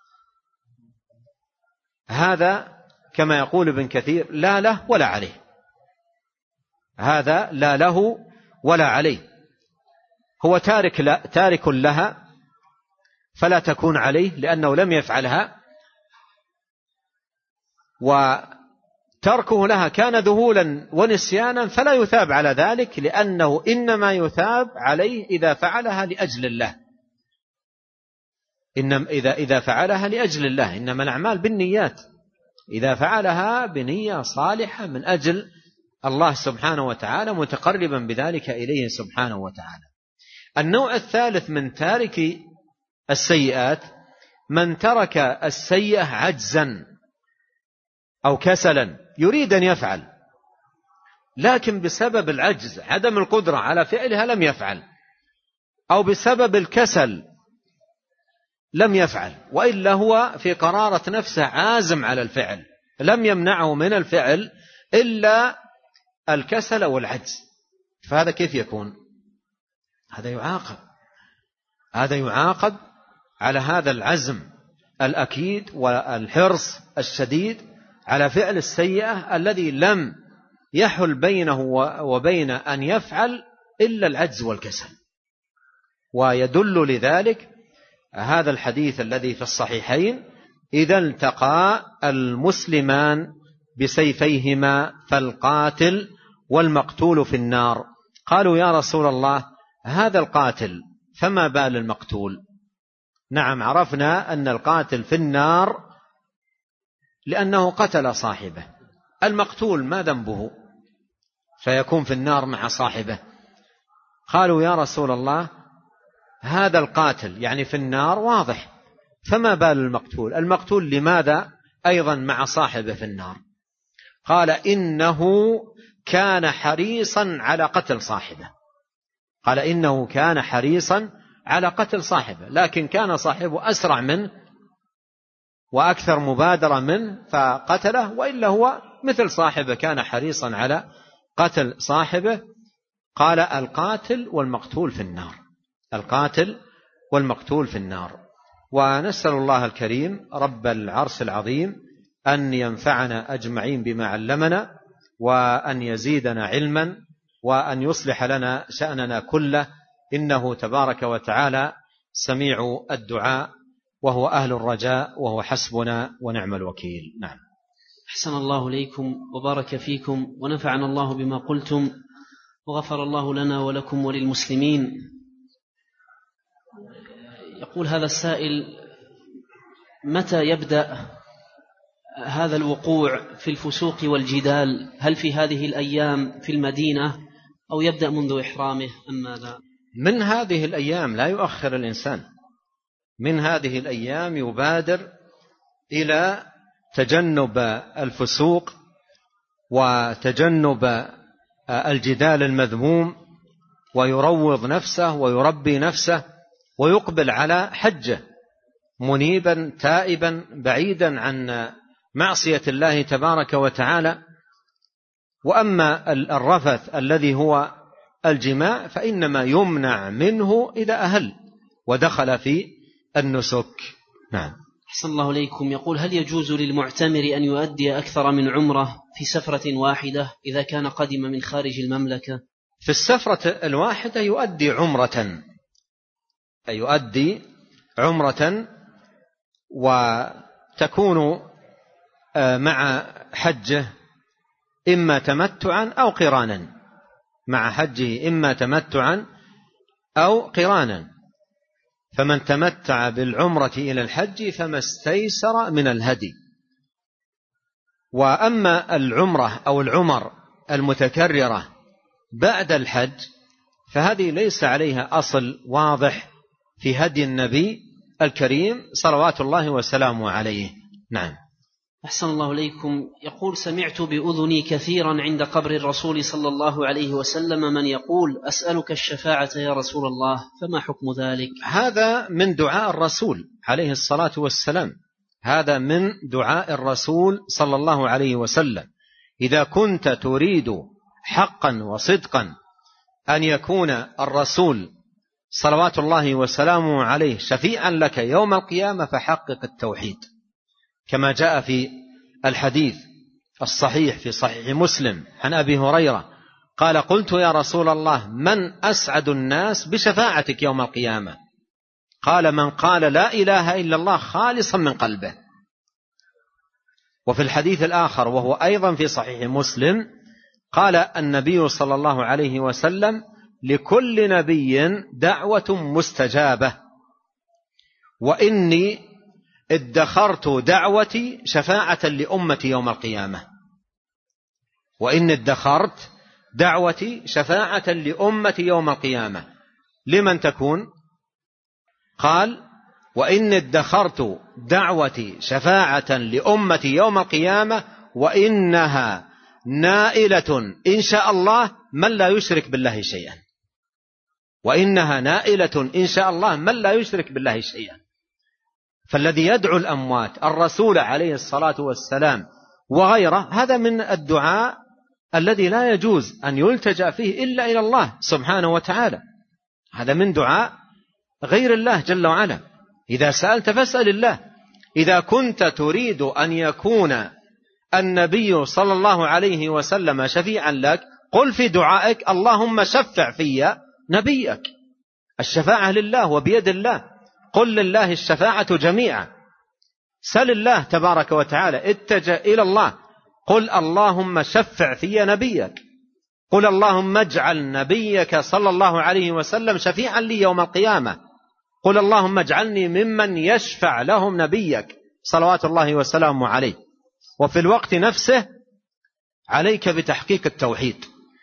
هذا كما يقول ابن كثير لا له ولا عليه، هذا لا له ولا عليه، هو تارك لها فلا تكون عليه لأنه لم يفعلها، وتركه لها كان ذهولا ونسيانا فلا يثاب على ذلك، لأنه إنما يثاب عليه إذا فعلها لأجل الله، إذا فعلها لأجل الله، إنما الأعمال بالنيات، إذا فعلها بنية صالحة من أجل الله سبحانه وتعالى متقربا بذلك إليه سبحانه وتعالى. النوع الثالث من تارك السيئات من ترك السيئة عجزا أو كسلا، يريد أن يفعل لكن بسبب العجز عدم القدرة على فعلها لم يفعل، أو بسبب الكسل لم يفعل، وإلا هو في قرارة نفسه عازم على الفعل، لم يمنعه من الفعل إلا الكسل والعجز، فهذا كيف يكون؟ هذا يعاقب على هذا العزم الأكيد والحرص الشديد على فعل السيئة الذي لم يحل بينه وبين أن يفعل إلا العجز والكسل. ويدل لذلك هذا الحديث الذي في الصحيحين: إذا التقى المسلمان بسيفيهما فالقاتل والمقتول في النار. قالوا يا رسول الله هذا القاتل فما بال المقتول؟ نعم، عرفنا أن القاتل في النار لأنه قتل صاحبه، المقتول ما ذنبه فيكون في النار مع صاحبه؟ قالوا يا رسول الله هذا القاتل يعني في النار واضح، فما بال المقتول؟ المقتول لماذا أيضا مع صاحبه في النار؟ قال إنه كان حريصا على قتل صاحبه، قال إنه كان حريصا على قتل صاحبه، لكن كان صاحبه أسرع منه وأكثر مبادرة منه فقتله، وإلا هو مثل صاحبه كان حريصا على قتل صاحبه. قال القاتل والمقتول في النار، القاتل والمقتول في النار. ونسأل الله الكريم رب العرش العظيم أن ينفعنا أجمعين بما علمنا، وأن يزيدنا علما، وأن يصلح لنا شأننا كله، إنه تبارك وتعالى سميع الدعاء وهو أهل الرجاء وهو حسبنا ونعم الوكيل. نعم. أحسن الله إليكم وبارك فيكم ونفعنا الله بما قلتم، وغفر الله لنا ولكم وللمسلمين. يقول هذا السائل: متى يبدأ هذا الوقوع في الفسوق والجدال؟ هل في هذه الأيام في المدينة أو يبدأ منذ إحرامه أم ماذا؟ من هذه الأيام، لا يؤخر الإنسان، من هذه الأيام يبادر إلى تجنب الفسوق وتجنب الجدال المذموم، ويروض نفسه ويربي نفسه ويقبل على حجه منيبا تائبا بعيدا عن معصية الله تبارك وتعالى. وأما الرفث الذي هو الجماع فإنما يمنع منه إذا أهل ودخل في النسك. نعم. أحسن الله إليكم. يقول: هل يجوز للمعتمر أن يؤدي أكثر من عمرة في سفرة واحدة إذا كان قدم من خارج المملكة؟ في السفرة الواحدة يؤدي عمرة وتكون مع حجه إما تمتعا أو قرانا، مع حجه إما تمتعا أو قرانا. فمن تمتع بالعمرة إلى الحج فما استيسر من الهدي. وأما العمرة أو العمر المتكررة بعد الحج فهذه ليس عليها أصل واضح في هدي النبي الكريم صلوات الله وسلامه عليه. نعم. أحسن الله إليكم. يقول: سمعت بأذني كثيرا عند قبر الرسول صلى الله عليه وسلم من يقول: أسألك الشفاعة يا رسول الله، فما حكم ذلك؟ هذا من دعاء الرسول عليه الصلاة والسلام، هذا من دعاء الرسول صلى الله عليه وسلم. إذا كنت تريد حقا وصدقا أن يكون الرسول صلوات الله وسلامه عليه شفيعا لك يوم القيامة فحقق التوحيد، كما جاء في الحديث الصحيح في صحيح مسلم عن أبي هريرة قال: قلت يا رسول الله من أسعد الناس بشفاعتك يوم القيامة؟ قال: من قال لا إله إلا الله خالصا من قلبه. وفي الحديث الآخر وهو أيضا في صحيح مسلم قال النبي صلى الله عليه وسلم: لكل نبي دعوة مستجابة، وإني ادخرت دعوتي شفاعة لأمتي يوم القيامة. وإن ادخرت دعوتي شفاعة لأمتي يوم القيامة. لمن تكون؟ قال: وإن ادخرت دعوتي شفاعة لأمتي يوم القيامة وإنها نائلة إن شاء الله من لا يشرك بالله شيئا. وإنها نائلة إن شاء الله من لا يشرك بالله شيئا. فالذي يدعو الأموات الرسول عليه الصلاة والسلام وغيره هذا من الدعاء الذي لا يجوز أن يلتجأ فيه إلا إلى الله سبحانه وتعالى. هذا من دعاء غير الله جل وعلا. إذا سألت فاسأل الله. إذا كنت تريد أن يكون النبي صلى الله عليه وسلم شفيعا لك قل في دعائك: اللهم شفع في نبيك. الشفاعة لله وبيد الله. قل لله الشفاعة جميعا. سل الله تبارك وتعالى، اتجه إلى الله، قل اللهم شفع في نبيك، قل اللهم اجعل نبيك صلى الله عليه وسلم شفيعا لي يوم القيامة، قل اللهم اجعلني ممن يشفع لهم نبيك صلوات الله وسلامه عليه. وفي الوقت نفسه عليك بتحقيق التوحيد،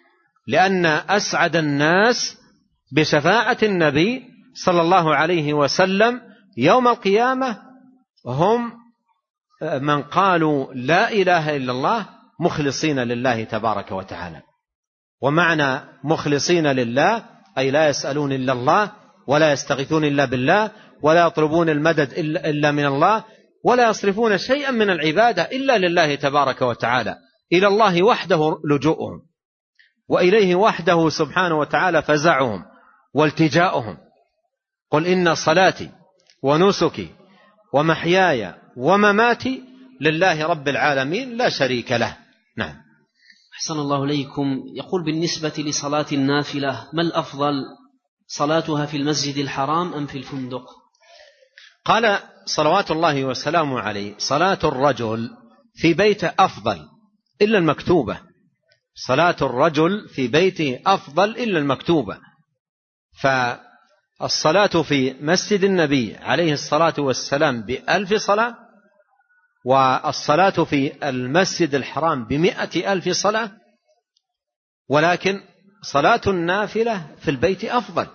لأن أسعد الناس بشفاعة النبي صلى الله عليه وسلم يوم القيامة هم من قالوا لا إله إلا الله مخلصين لله تبارك وتعالى. ومعنى مخلصين لله أي لا يسألون إلا الله ولا يستغيثون إلا بالله ولا يطلبون المدد إلا من الله ولا يصرفون شيئا من العبادة إلا لله تبارك وتعالى. إلى الله وحده لجوءهم وإليه وحده سبحانه وتعالى فزعهم والتجاؤهم. قل إن صلاتي ونسكي ومحياي ومماتي لله رب العالمين لا شريك له. نعم. أحسن الله إليكم. يقول: بالنسبة لصلاة النافلة ما الأفضل، صلاتها في المسجد الحرام أم في الفندق؟ قال صلوات الله وسلامه عليه: صلاة الرجل في بيته أفضل إلا المكتوبة. صلاة الرجل في بيته أفضل إلا المكتوبة. فالصلاة في مسجد النبي عليه الصلاة والسلام ب1000 صلاة، والصلاة في المسجد الحرام ب100,000 صلاة، ولكن صلاة النافلة في البيت أفضل.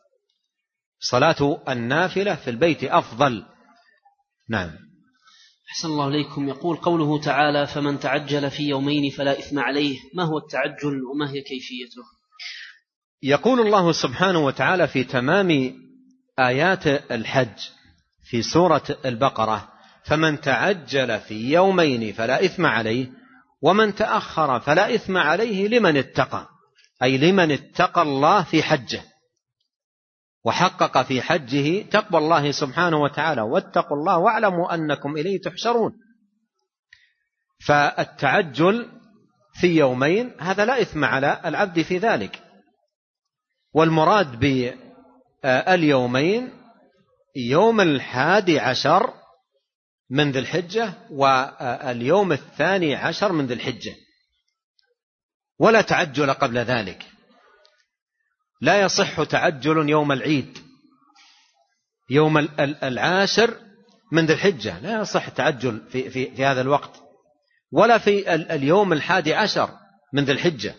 صلاة النافلة في البيت أفضل. نعم. أحسن الله إليكم. يقول: قوله تعالى: فمن تعجل في يومين فلا إثم عليه، ما هو التعجل وما هي كيفيته؟ يقول الله سبحانه وتعالى في تمام آيات الحج في سورة البقرة: فمن تعجل في يومين فلا إثم عليه، ومن تأخر فلا إثم عليه لمن اتقى، أي لمن اتقى الله في حجه وحقق في حجه تقوى الله سبحانه وتعالى. واتقوا الله واعلموا أنكم إليه تحشرون. فالتعجل في يومين هذا لا إثم على العبد في ذلك. والمراد باليومين يوم 11 من ذي الحجة واليوم 12 من ذي الحجة، ولا تعجل قبل ذلك. لا يصح تعجل يوم العيد يوم 10 من ذي الحجة، لا يصح تعجل في هذا الوقت، ولا في اليوم 11 من ذي الحجة.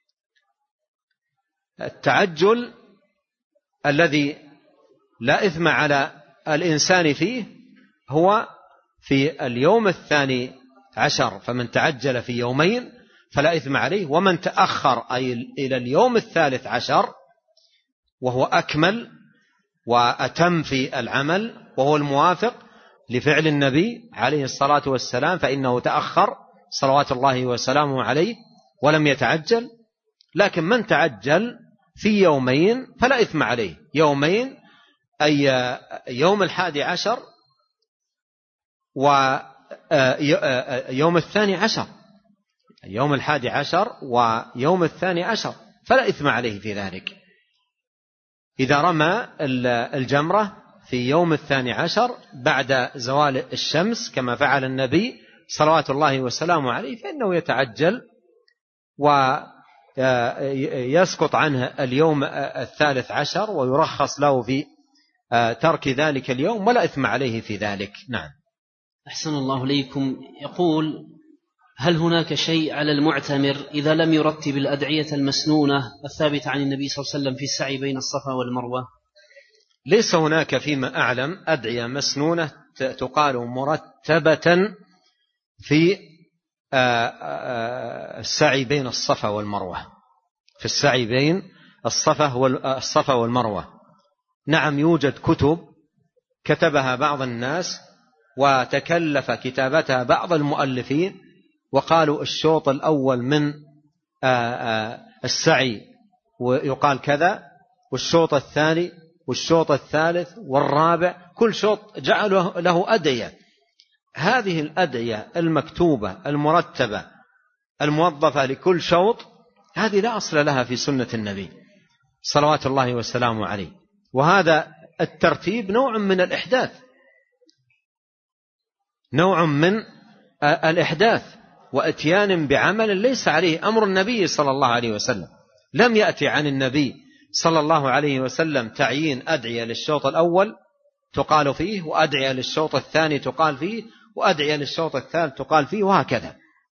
التعجل الذي لا إثم على الإنسان فيه هو في اليوم 12، فمن تعجل في يومين فلا إثم عليه. ومن تأخر أي إلى اليوم 13 وهو أكمل وأتم في العمل وهو الموافق لفعل النبي عليه الصلاة والسلام، فإنه تأخر صلوات الله وسلامه عليه ولم يتعجل. لكن من تعجل في يومين فلا إثم عليه. يومين أي يوم 11 ويوم 12، يوم 11 ويوم 12 فلا إثم عليه في ذلك. إذا رمى الجمرة في يوم 12 بعد زوال الشمس كما فعل النبي صلوات الله وسلامه عليه فإنه يتعجل ويسقط عنه اليوم 13 ويرخص له في ترك ذلك اليوم ولا إثم عليه في ذلك. نعم. أحسن الله ليكم. يقول: هل هناك شيء على المعتمر إذا لم يرتب الأدعية المسنونة الثابتة عن النبي صلى الله عليه وسلم في السعي بين الصفا والمروة؟ ليس هناك فيما أعلم أدعية مسنونة تقال مرتبة في السعي بين الصفا والمروة، في السعي بين الصفا والمروة. نعم، يوجد كتب كتبها بعض الناس وتكلف كتابتها بعض المؤلفين، وقالوا الشوط الأول من السعي ويقال كذا، والشوط الثاني والشوط الثالث والرابع، كل شوط جعلوا له أدعية. هذه الأدعية المكتوبة المرتبة الموظفة لكل شوط هذه لا أصل لها في سنة النبي صلوات الله وسلامه عليه. وهذا الترتيب نوع من الإحداث، نوع من الإحداث وأتيان بعمل ليس عليه أمر النبي صلى الله عليه وسلم. لم يأتي عن النبي صلى الله عليه وسلم تعيين أدعية للشوط الأول تقال فيه، وأدعية للشوط الثاني تقال فيه، وأدعية للشوط الثالث تقال فيه، وهكذا.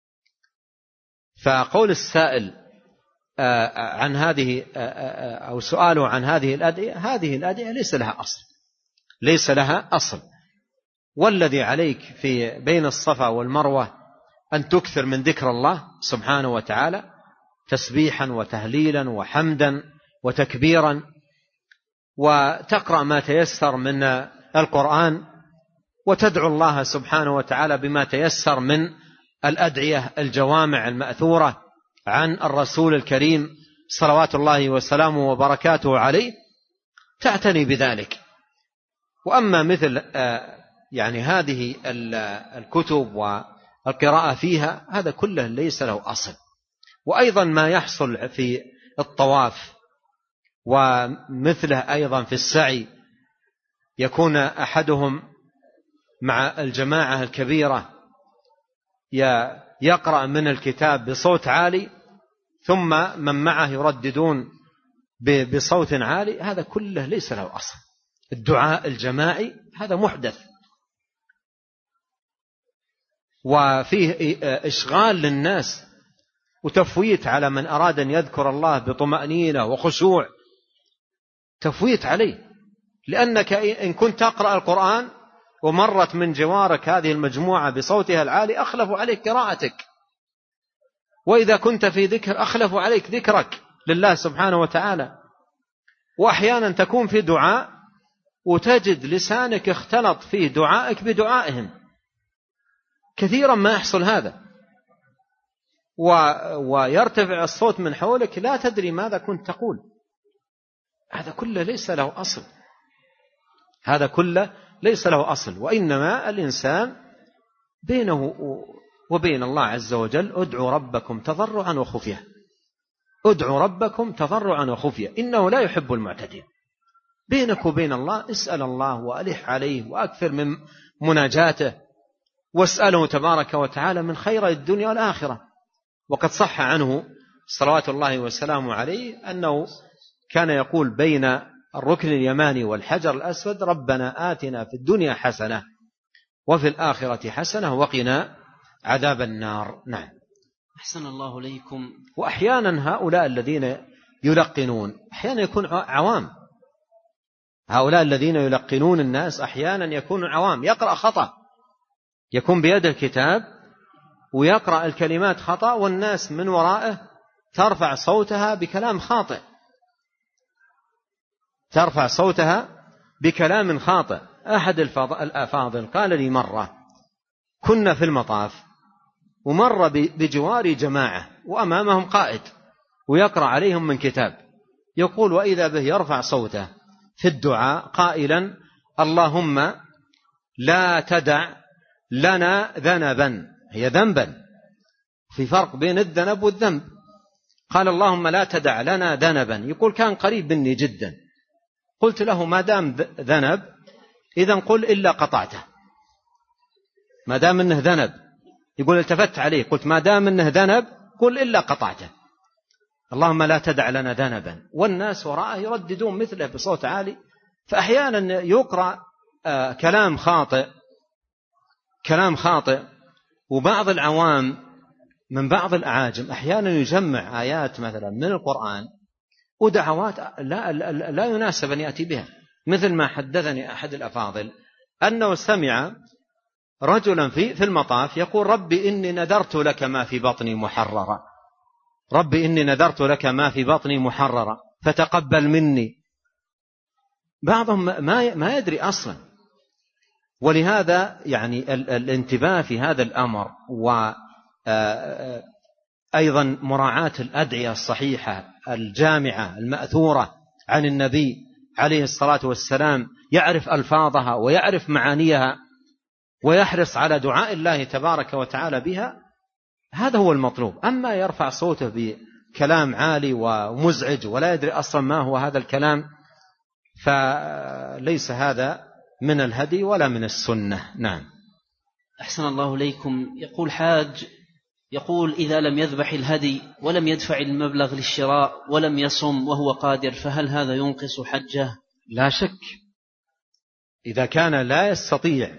فقول السائل عن هذه أو سؤاله عن هذه الأدعية ليس لها أصل، ليس لها أصل. والذي عليك في بين الصفا والمروة أن تكثر من ذكر الله سبحانه وتعالى تسبيحا وتهليلا وحمدا وتكبيرا، وتقرأ ما تيسر من القرآن، وتدعو الله سبحانه وتعالى بما تيسر من الأدعية الجوامع المأثورة عن الرسول الكريم صلوات الله وسلامه وبركاته عليه، تعتني بذلك. وأما مثل يعني هذه الكتب والقراءة فيها هذا كله ليس له أصل. وأيضا ما يحصل في الطواف ومثله أيضا في السعي، يكون أحدهم مع الجماعة الكبيرة يقرأ من الكتاب بصوت عالي، ثم من معه يرددون بصوت عالي، هذا كله ليس له أصل. الدعاء الجماعي هذا محدث، وفيه إشغال للناس وتفويت على من أراد أن يذكر الله بطمأنينة وخشوع، تفويت عليه. لأنك إن كنت تقرأ القرآن ومرت من جوارك هذه المجموعة بصوتها العالي أخلفوا عليك قراءتك، وإذا كنت في ذكر أخلفوا عليك ذكرك لله سبحانه وتعالى. وأحيانا تكون في دعاء وتجد لسانك اختلط فيه دعائك بدعائهم، كثيرا ما يحصل هذا، ويرتفع الصوت من حولك لا تدري ماذا كنت تقول. هذا كله ليس له أصل، هذا كله ليس له أصل. وإنما الإنسان بينه وبين الله عز وجل ادعوا ربكم تضرعا وخفية، ادعوا ربكم تضرعا وخفية إنه لا يحب المعتدين. بينك وبين الله اسأل الله وألح عليه وأكثر من مناجاته، واسأله تبارك وتعالى من خير الدنيا والآخرة. وقد صح عنه صلوات الله وسلامه عليه أنه كان يقول بين الركن اليماني والحجر الأسود: ربنا آتنا في الدنيا حسنة وفي الآخرة حسنة وقنا عذاب النار. نعم. أحسن الله إليكم. وأحيانا هؤلاء الذين يلقنون أحيانا يكون عوام، هؤلاء الذين يلقنون الناس أحيانا يكون عوام، يقرأ خطأ، يكون بيده كتاب ويقرأ الكلمات خطأ، والناس من ورائه ترفع صوتها بكلام خاطئ، ترفع صوتها بكلام خاطئ. أحد الأفاضل قال لي مرة: كنا في المطاف ومر بجواري جماعة وأمامهم قائد ويقرأ عليهم من كتاب، يقول وإذا به يرفع صوته في الدعاء قائلا: اللهم لا تدع لنا ذنبا، هي ذنبا، في فرق بين الذنب والذنب. قال اللهم لا تدع لنا ذنبا، يقول كان قريب مني جدا، قلت له ما دام ذنب إذن قل إلا قطعته، ما دام إنه ذنب. يقول التفت عليه قلت ما دام إنه ذنب قل إلا قطعته، اللهم لا تدع لنا ذنبا. والناس وراءه يرددون مثله بصوت عالي. فأحيانا يقرأ كلام خاطئ. وبعض العوام من بعض الأعاجم أحيانا يجمع آيات مثلا من القرآن ودعوات لا يناسب أن يأتي بها، مثل ما حدثني أحد الأفاضل أنه سمع رجلا في المطاف يقول: ربي إني نذرت لك ما في بطني محررا، ربي إني نذرت لك ما في بطني محررا فتقبل مني. بعضهم ما يدري أصلا. ولهذا يعني الانتباه في هذا الأمر، وأيضا مراعاة الأدعية الصحيحة الجامعة المأثورة عن النبي عليه الصلاة والسلام، يعرف ألفاظها ويعرف معانيها ويحرص على دعاء الله تبارك وتعالى بها، هذا هو المطلوب. أما يرفع صوته بكلام عالي ومزعج ولا يدري أصلا ما هو هذا الكلام، فليس هذا من الهدي ولا من السنة. نعم. أحسن الله إليكم. يقول حاج يقول: إذا لم يذبح الهدي ولم يدفع المبلغ للشراء ولم يصم وهو قادر، فهل هذا ينقص حجه؟ لا شك، إذا كان لا يستطيع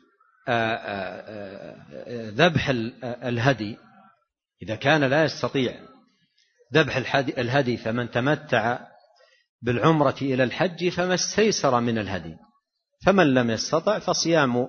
ذبح الهدي، إذا كان لا يستطيع ذبح الهدي، فمن تمتع بالعمرة إلى الحج فما استيسر من الهدي، فمن لم يستطع فصيام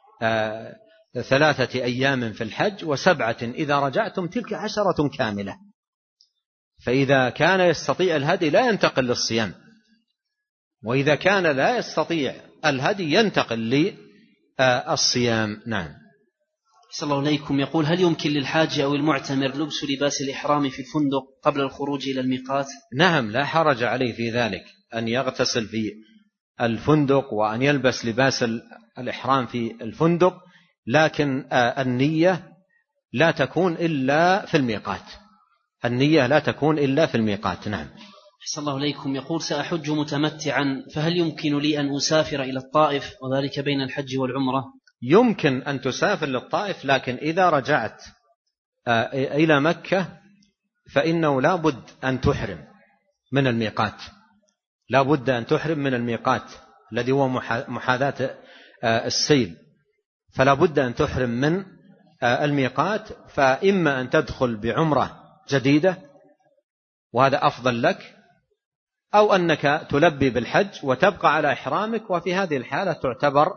3 أيام في الحج و7 إذا رجعتم، تلك 10 كاملة. فإذا كان يستطيع الهدي لا ينتقل للصيام، وإذا كان لا يستطيع الهدي ينتقل للصيام. نعم. صلى الله عليكم. يقول: هل يمكن للحاج أو المعتمر لبس لباس الإحرام في الفندق قبل الخروج إلى الميقات؟ نعم، لا حرج عليه في ذلك، أن يغتسل في الفندق وأن يلبس لباس الإحرام في الفندق، لكن النية لا تكون إلا في الميقات، النية لا تكون إلا في الميقات. نعم. أحسن الله إليكم. يقول: سأحج متمتعا، فهل يمكن لي أن أسافر إلى الطائف وذلك بين الحج والعمرة؟ يمكن أن تسافر للطائف، لكن إذا رجعت إلى مكة فإنه لا بد أن تحرم من الميقات، لا بد أن تحرم من الميقات الذي هو محاذاة السيل، فلا بد أن تحرم من الميقات. فإما أن تدخل بعمرة جديدة وهذا أفضل لك، أو أنك تلبي بالحج وتبقى على إحرامك، وفي هذه الحالة تعتبر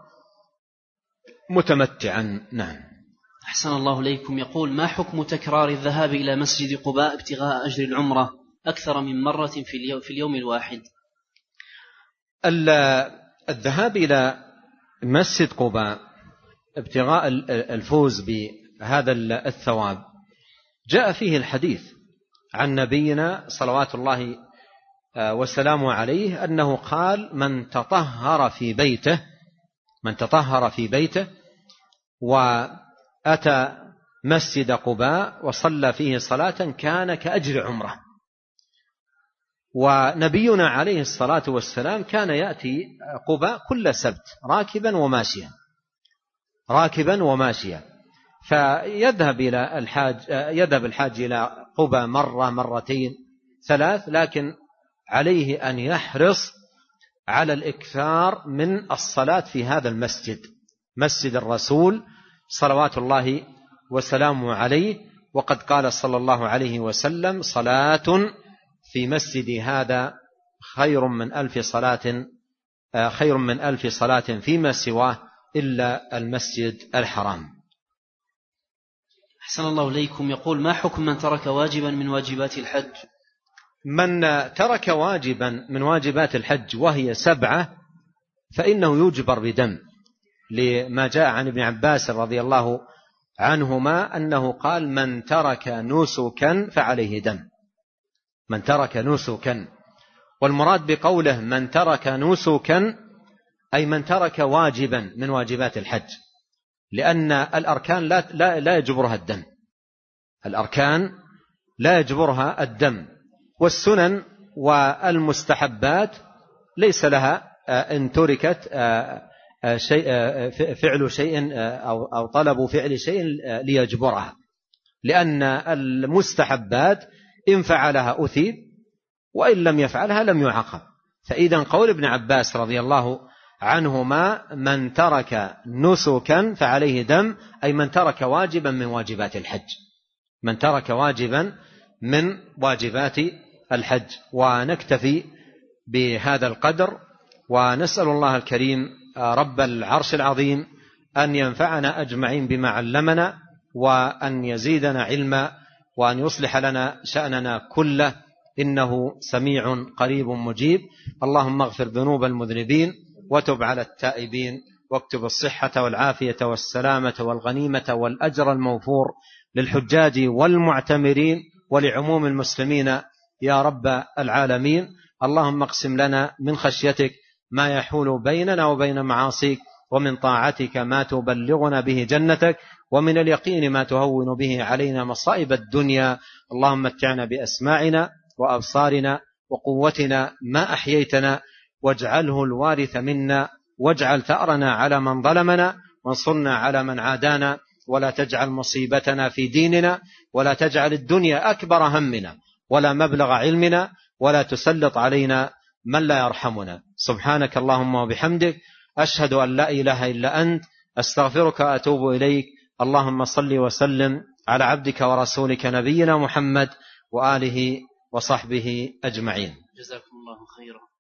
متمتعا. نعم. أحسن الله إليكم. يقول: ما حكم تكرار الذهاب إلى مسجد قباء ابتغاء أجر العمرة أكثر من مرة في اليوم الواحد؟ الذهاب إلى مسجد قباء ابتغاء الفوز بهذا الثواب جاء فيه الحديث عن نبينا صلوات الله وسلامه عليه أنه قال: من تطهر في بيته وأتى مسجد قباء وصلى فيه صلاة كان كأجر عمره. ونبينا عليه الصلاة والسلام كان يأتي قباء كل سبت راكبا وماشيا، فيذهب الحاج إلى قباء مرة، مرتين، ثلاث، لكن عليه أن يحرص على الإكثار من الصلاة في هذا المسجد، مسجد الرسول صلوات الله وسلامه عليه. وقد قال صلى الله عليه وسلم: صلاة في مسجد هذا خير من 1000 صلاة فيما سواه إلا المسجد الحرام. أحسن الله إليكم. يقول: ما حكم من ترك واجبا من واجبات الحج؟ من ترك واجبا من واجبات الحج وهي 7 فإنه يجبر بدم، لما جاء عن ابن عباس رضي الله عنهما أنه قال: من ترك نسكا فعليه دم. من ترك نسكا، والمراد بقوله من ترك نسكا أي من ترك واجبا من واجبات الحج، لأن الأركان لا يجبرها الدم، الأركان لا يجبرها الدم، والسنن والمستحبات ليس لها إن تركت فعل شيء أو طلب فعل شيء ليجبرها، لأن المستحبات إن فعلها أثيب وإن لم يفعلها لم يعاقب. فإذا قول ابن عباس رضي الله عنهما: من ترك نسكا فعليه دم، أي من ترك واجبا من واجبات الحج، من ترك واجبا من واجبات الحج. ونكتفي بهذا القدر، ونسأل الله الكريم رب العرش العظيم أن ينفعنا أجمعين بما علمنا، وأن يزيدنا علما، وأن يصلح لنا شأننا كله، إنه سميع قريب مجيب. اللهم اغفر ذنوب المذنبين، وتب على التائبين، واكتب الصحة والعافية والسلامة والغنيمة والأجر الموفور للحجاج والمعتمرين ولعموم المسلمين يا رب العالمين. اللهم اقسم لنا من خشيتك ما يحول بيننا وبين معاصيك، ومن طاعتك ما تبلغنا به جنتك، ومن اليقين ما تهون به علينا مصائب الدنيا. اللهم متعنا بأسماعنا وأبصارنا وقوتنا ما أحييتنا، واجعله الوارث منا، واجعل ثأرنا على من ظلمنا، وانصرنا على من عادانا، ولا تجعل مصيبتنا في ديننا، ولا تجعل الدنيا أكبر همنا ولا مبلغ علمنا، ولا تسلط علينا من لا يرحمنا. سبحانك اللهم وبحمدك، أشهد أن لا إله إلا أنت، أستغفرك وأتوب إليك. اللهم صل وسلم على عبدك ورسولك نبينا محمد وآله وصحبه أجمعين. جزاكم الله خيرا.